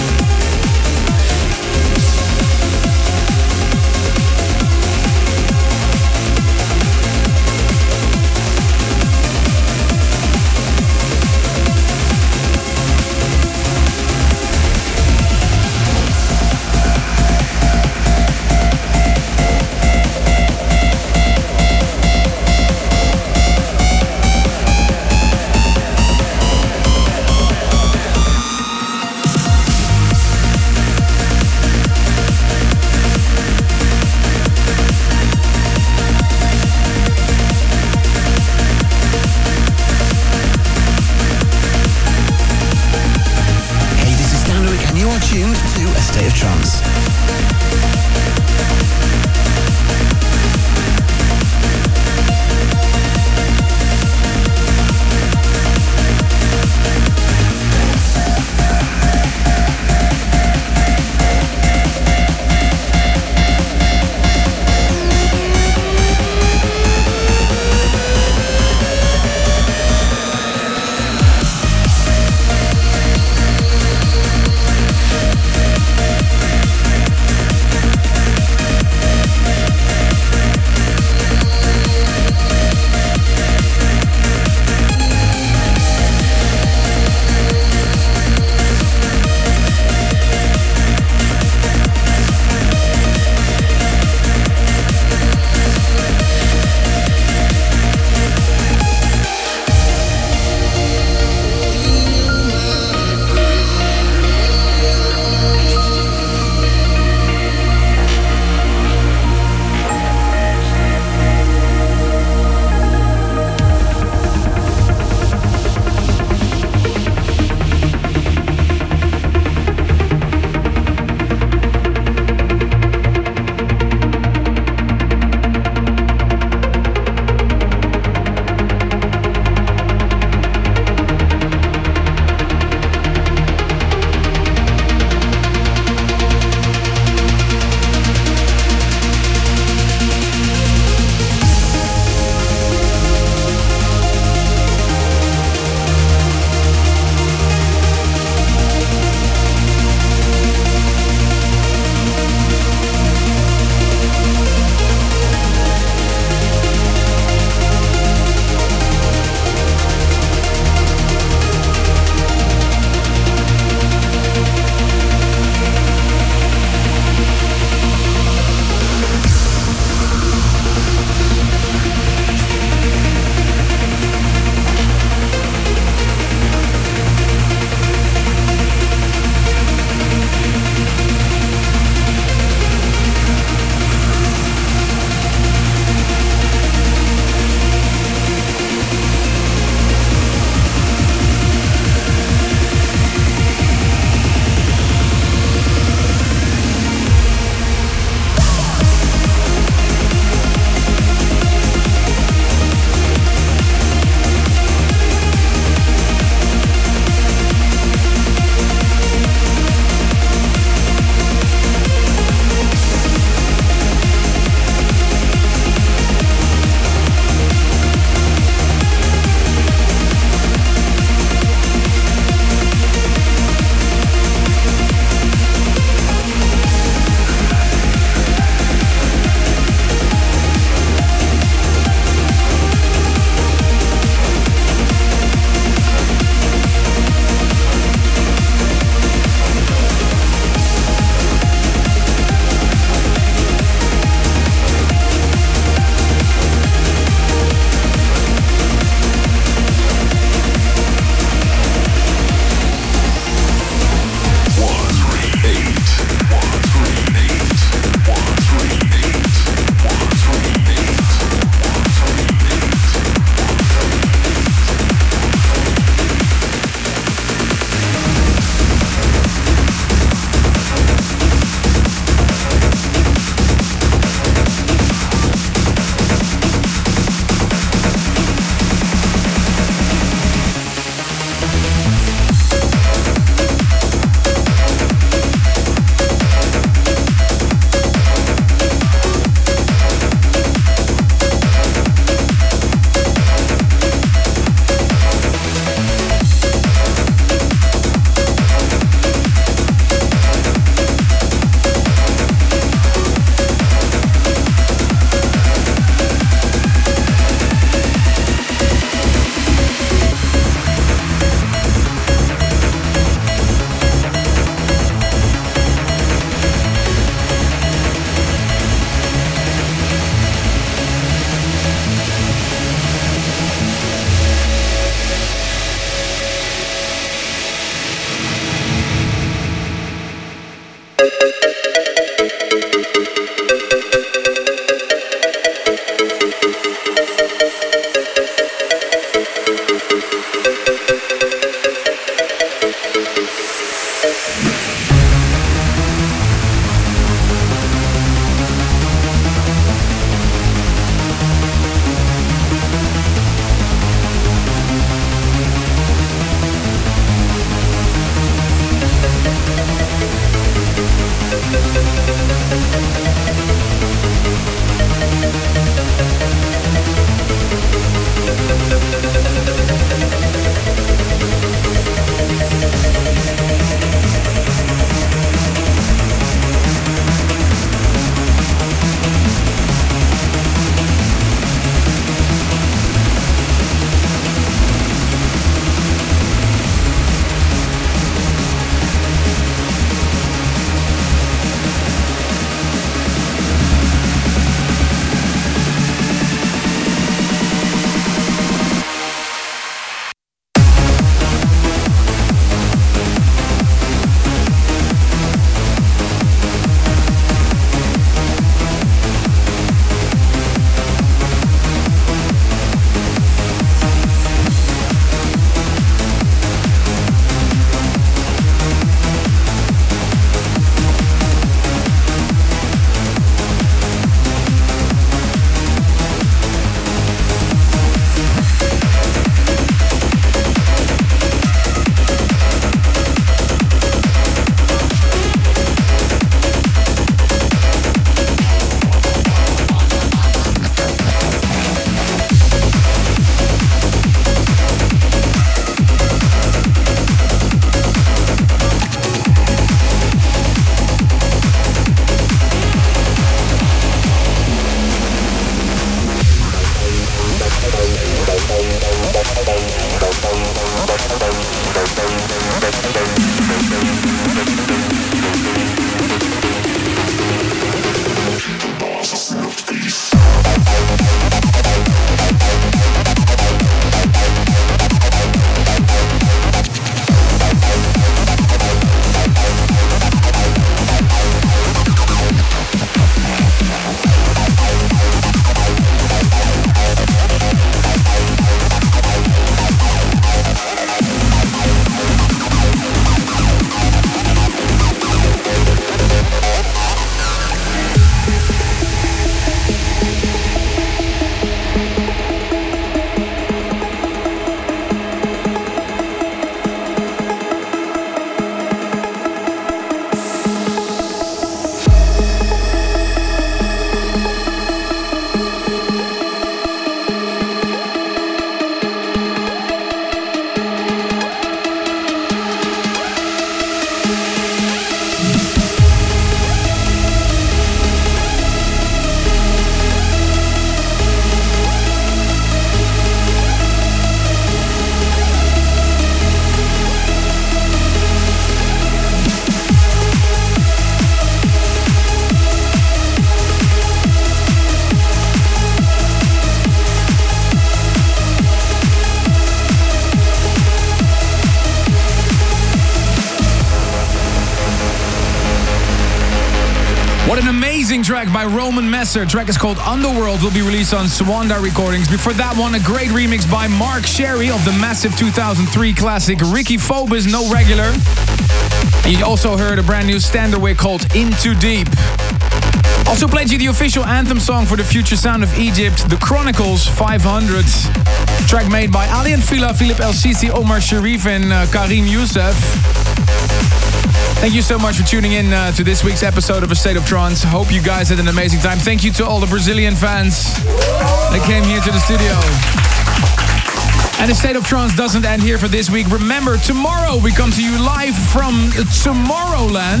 closing track by Roman Messer. The track is called Underworld, will be released on Swanda Recordings. Before that one, a great remix by Mark Sherry of the massive 2003 classic Ricky Phobos, No Regular. And you also heard a brand new Standardway called Into Deep. Also played you the official anthem song for the future sound of Egypt, The Chronicles 500. Track made by Ali and Fila, Philip El Sisi, Omar Sharif and Karim Youssef. Thank you so much for tuning in to this week's episode of A State of Trance. Hope you guys had an amazing time. Thank you to all the Brazilian fans that came here to the studio. And A State of Trance doesn't end here for this week. Remember, tomorrow we come to you live from Tomorrowland.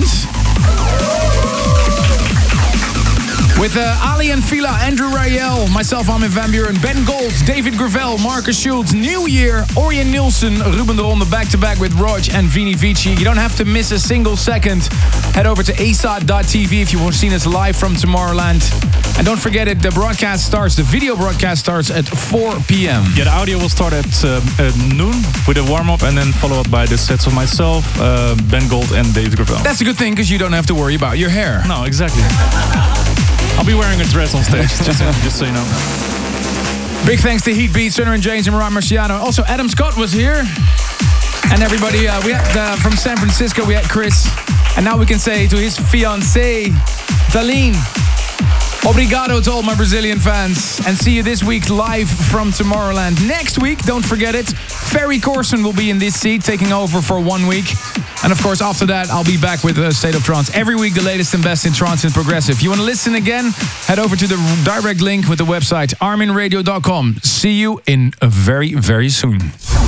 With Ali and Fila, Andrew Rayel, myself, Armin van Buuren, Ben Gold, David Gravel, Marcus Schultz, New Year, Orion Nielsen, Ruben de Ronde back-to-back with Rog and Vini Vici. You don't have to miss a single second. Head over to asot.tv if you want to see us live from Tomorrowland. And don't forget it, the video broadcast starts at 4 p.m. Yeah, the audio will start at noon with a warm-up and then follow up by the sets of myself, Ben Gold and David Gravel. That's a good thing because you don't have to worry about your hair. No, exactly. I'll be wearing a dress on stage, just so you know. Big thanks to Heatbeat, Sunner and James and Ryan Marciano. Also, Adam Scott was here. And everybody, we had from San Francisco, we had Chris. And now we can say to his fiancée, Thaleen, obrigado to all my Brazilian fans. And see you this week live from Tomorrowland. Next week, don't forget it, Ferry Corson will be in this seat, taking over for 1 week. And of course, after that, I'll be back with A State of Trance. Every week, the latest and best in trance and progressive. If you want to listen again, head over to the direct link with the website arminradio.com. See you in very, very soon.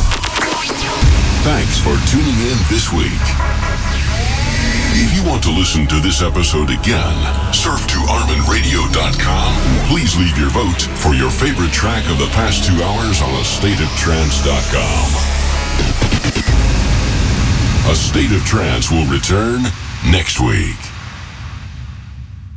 Thanks for tuning in this week. If you want to listen to this episode again, surf to arminradio.com. Please leave your vote for your favorite track of the past 2 hours on astateoftrance.com. A State of Trance will return next week.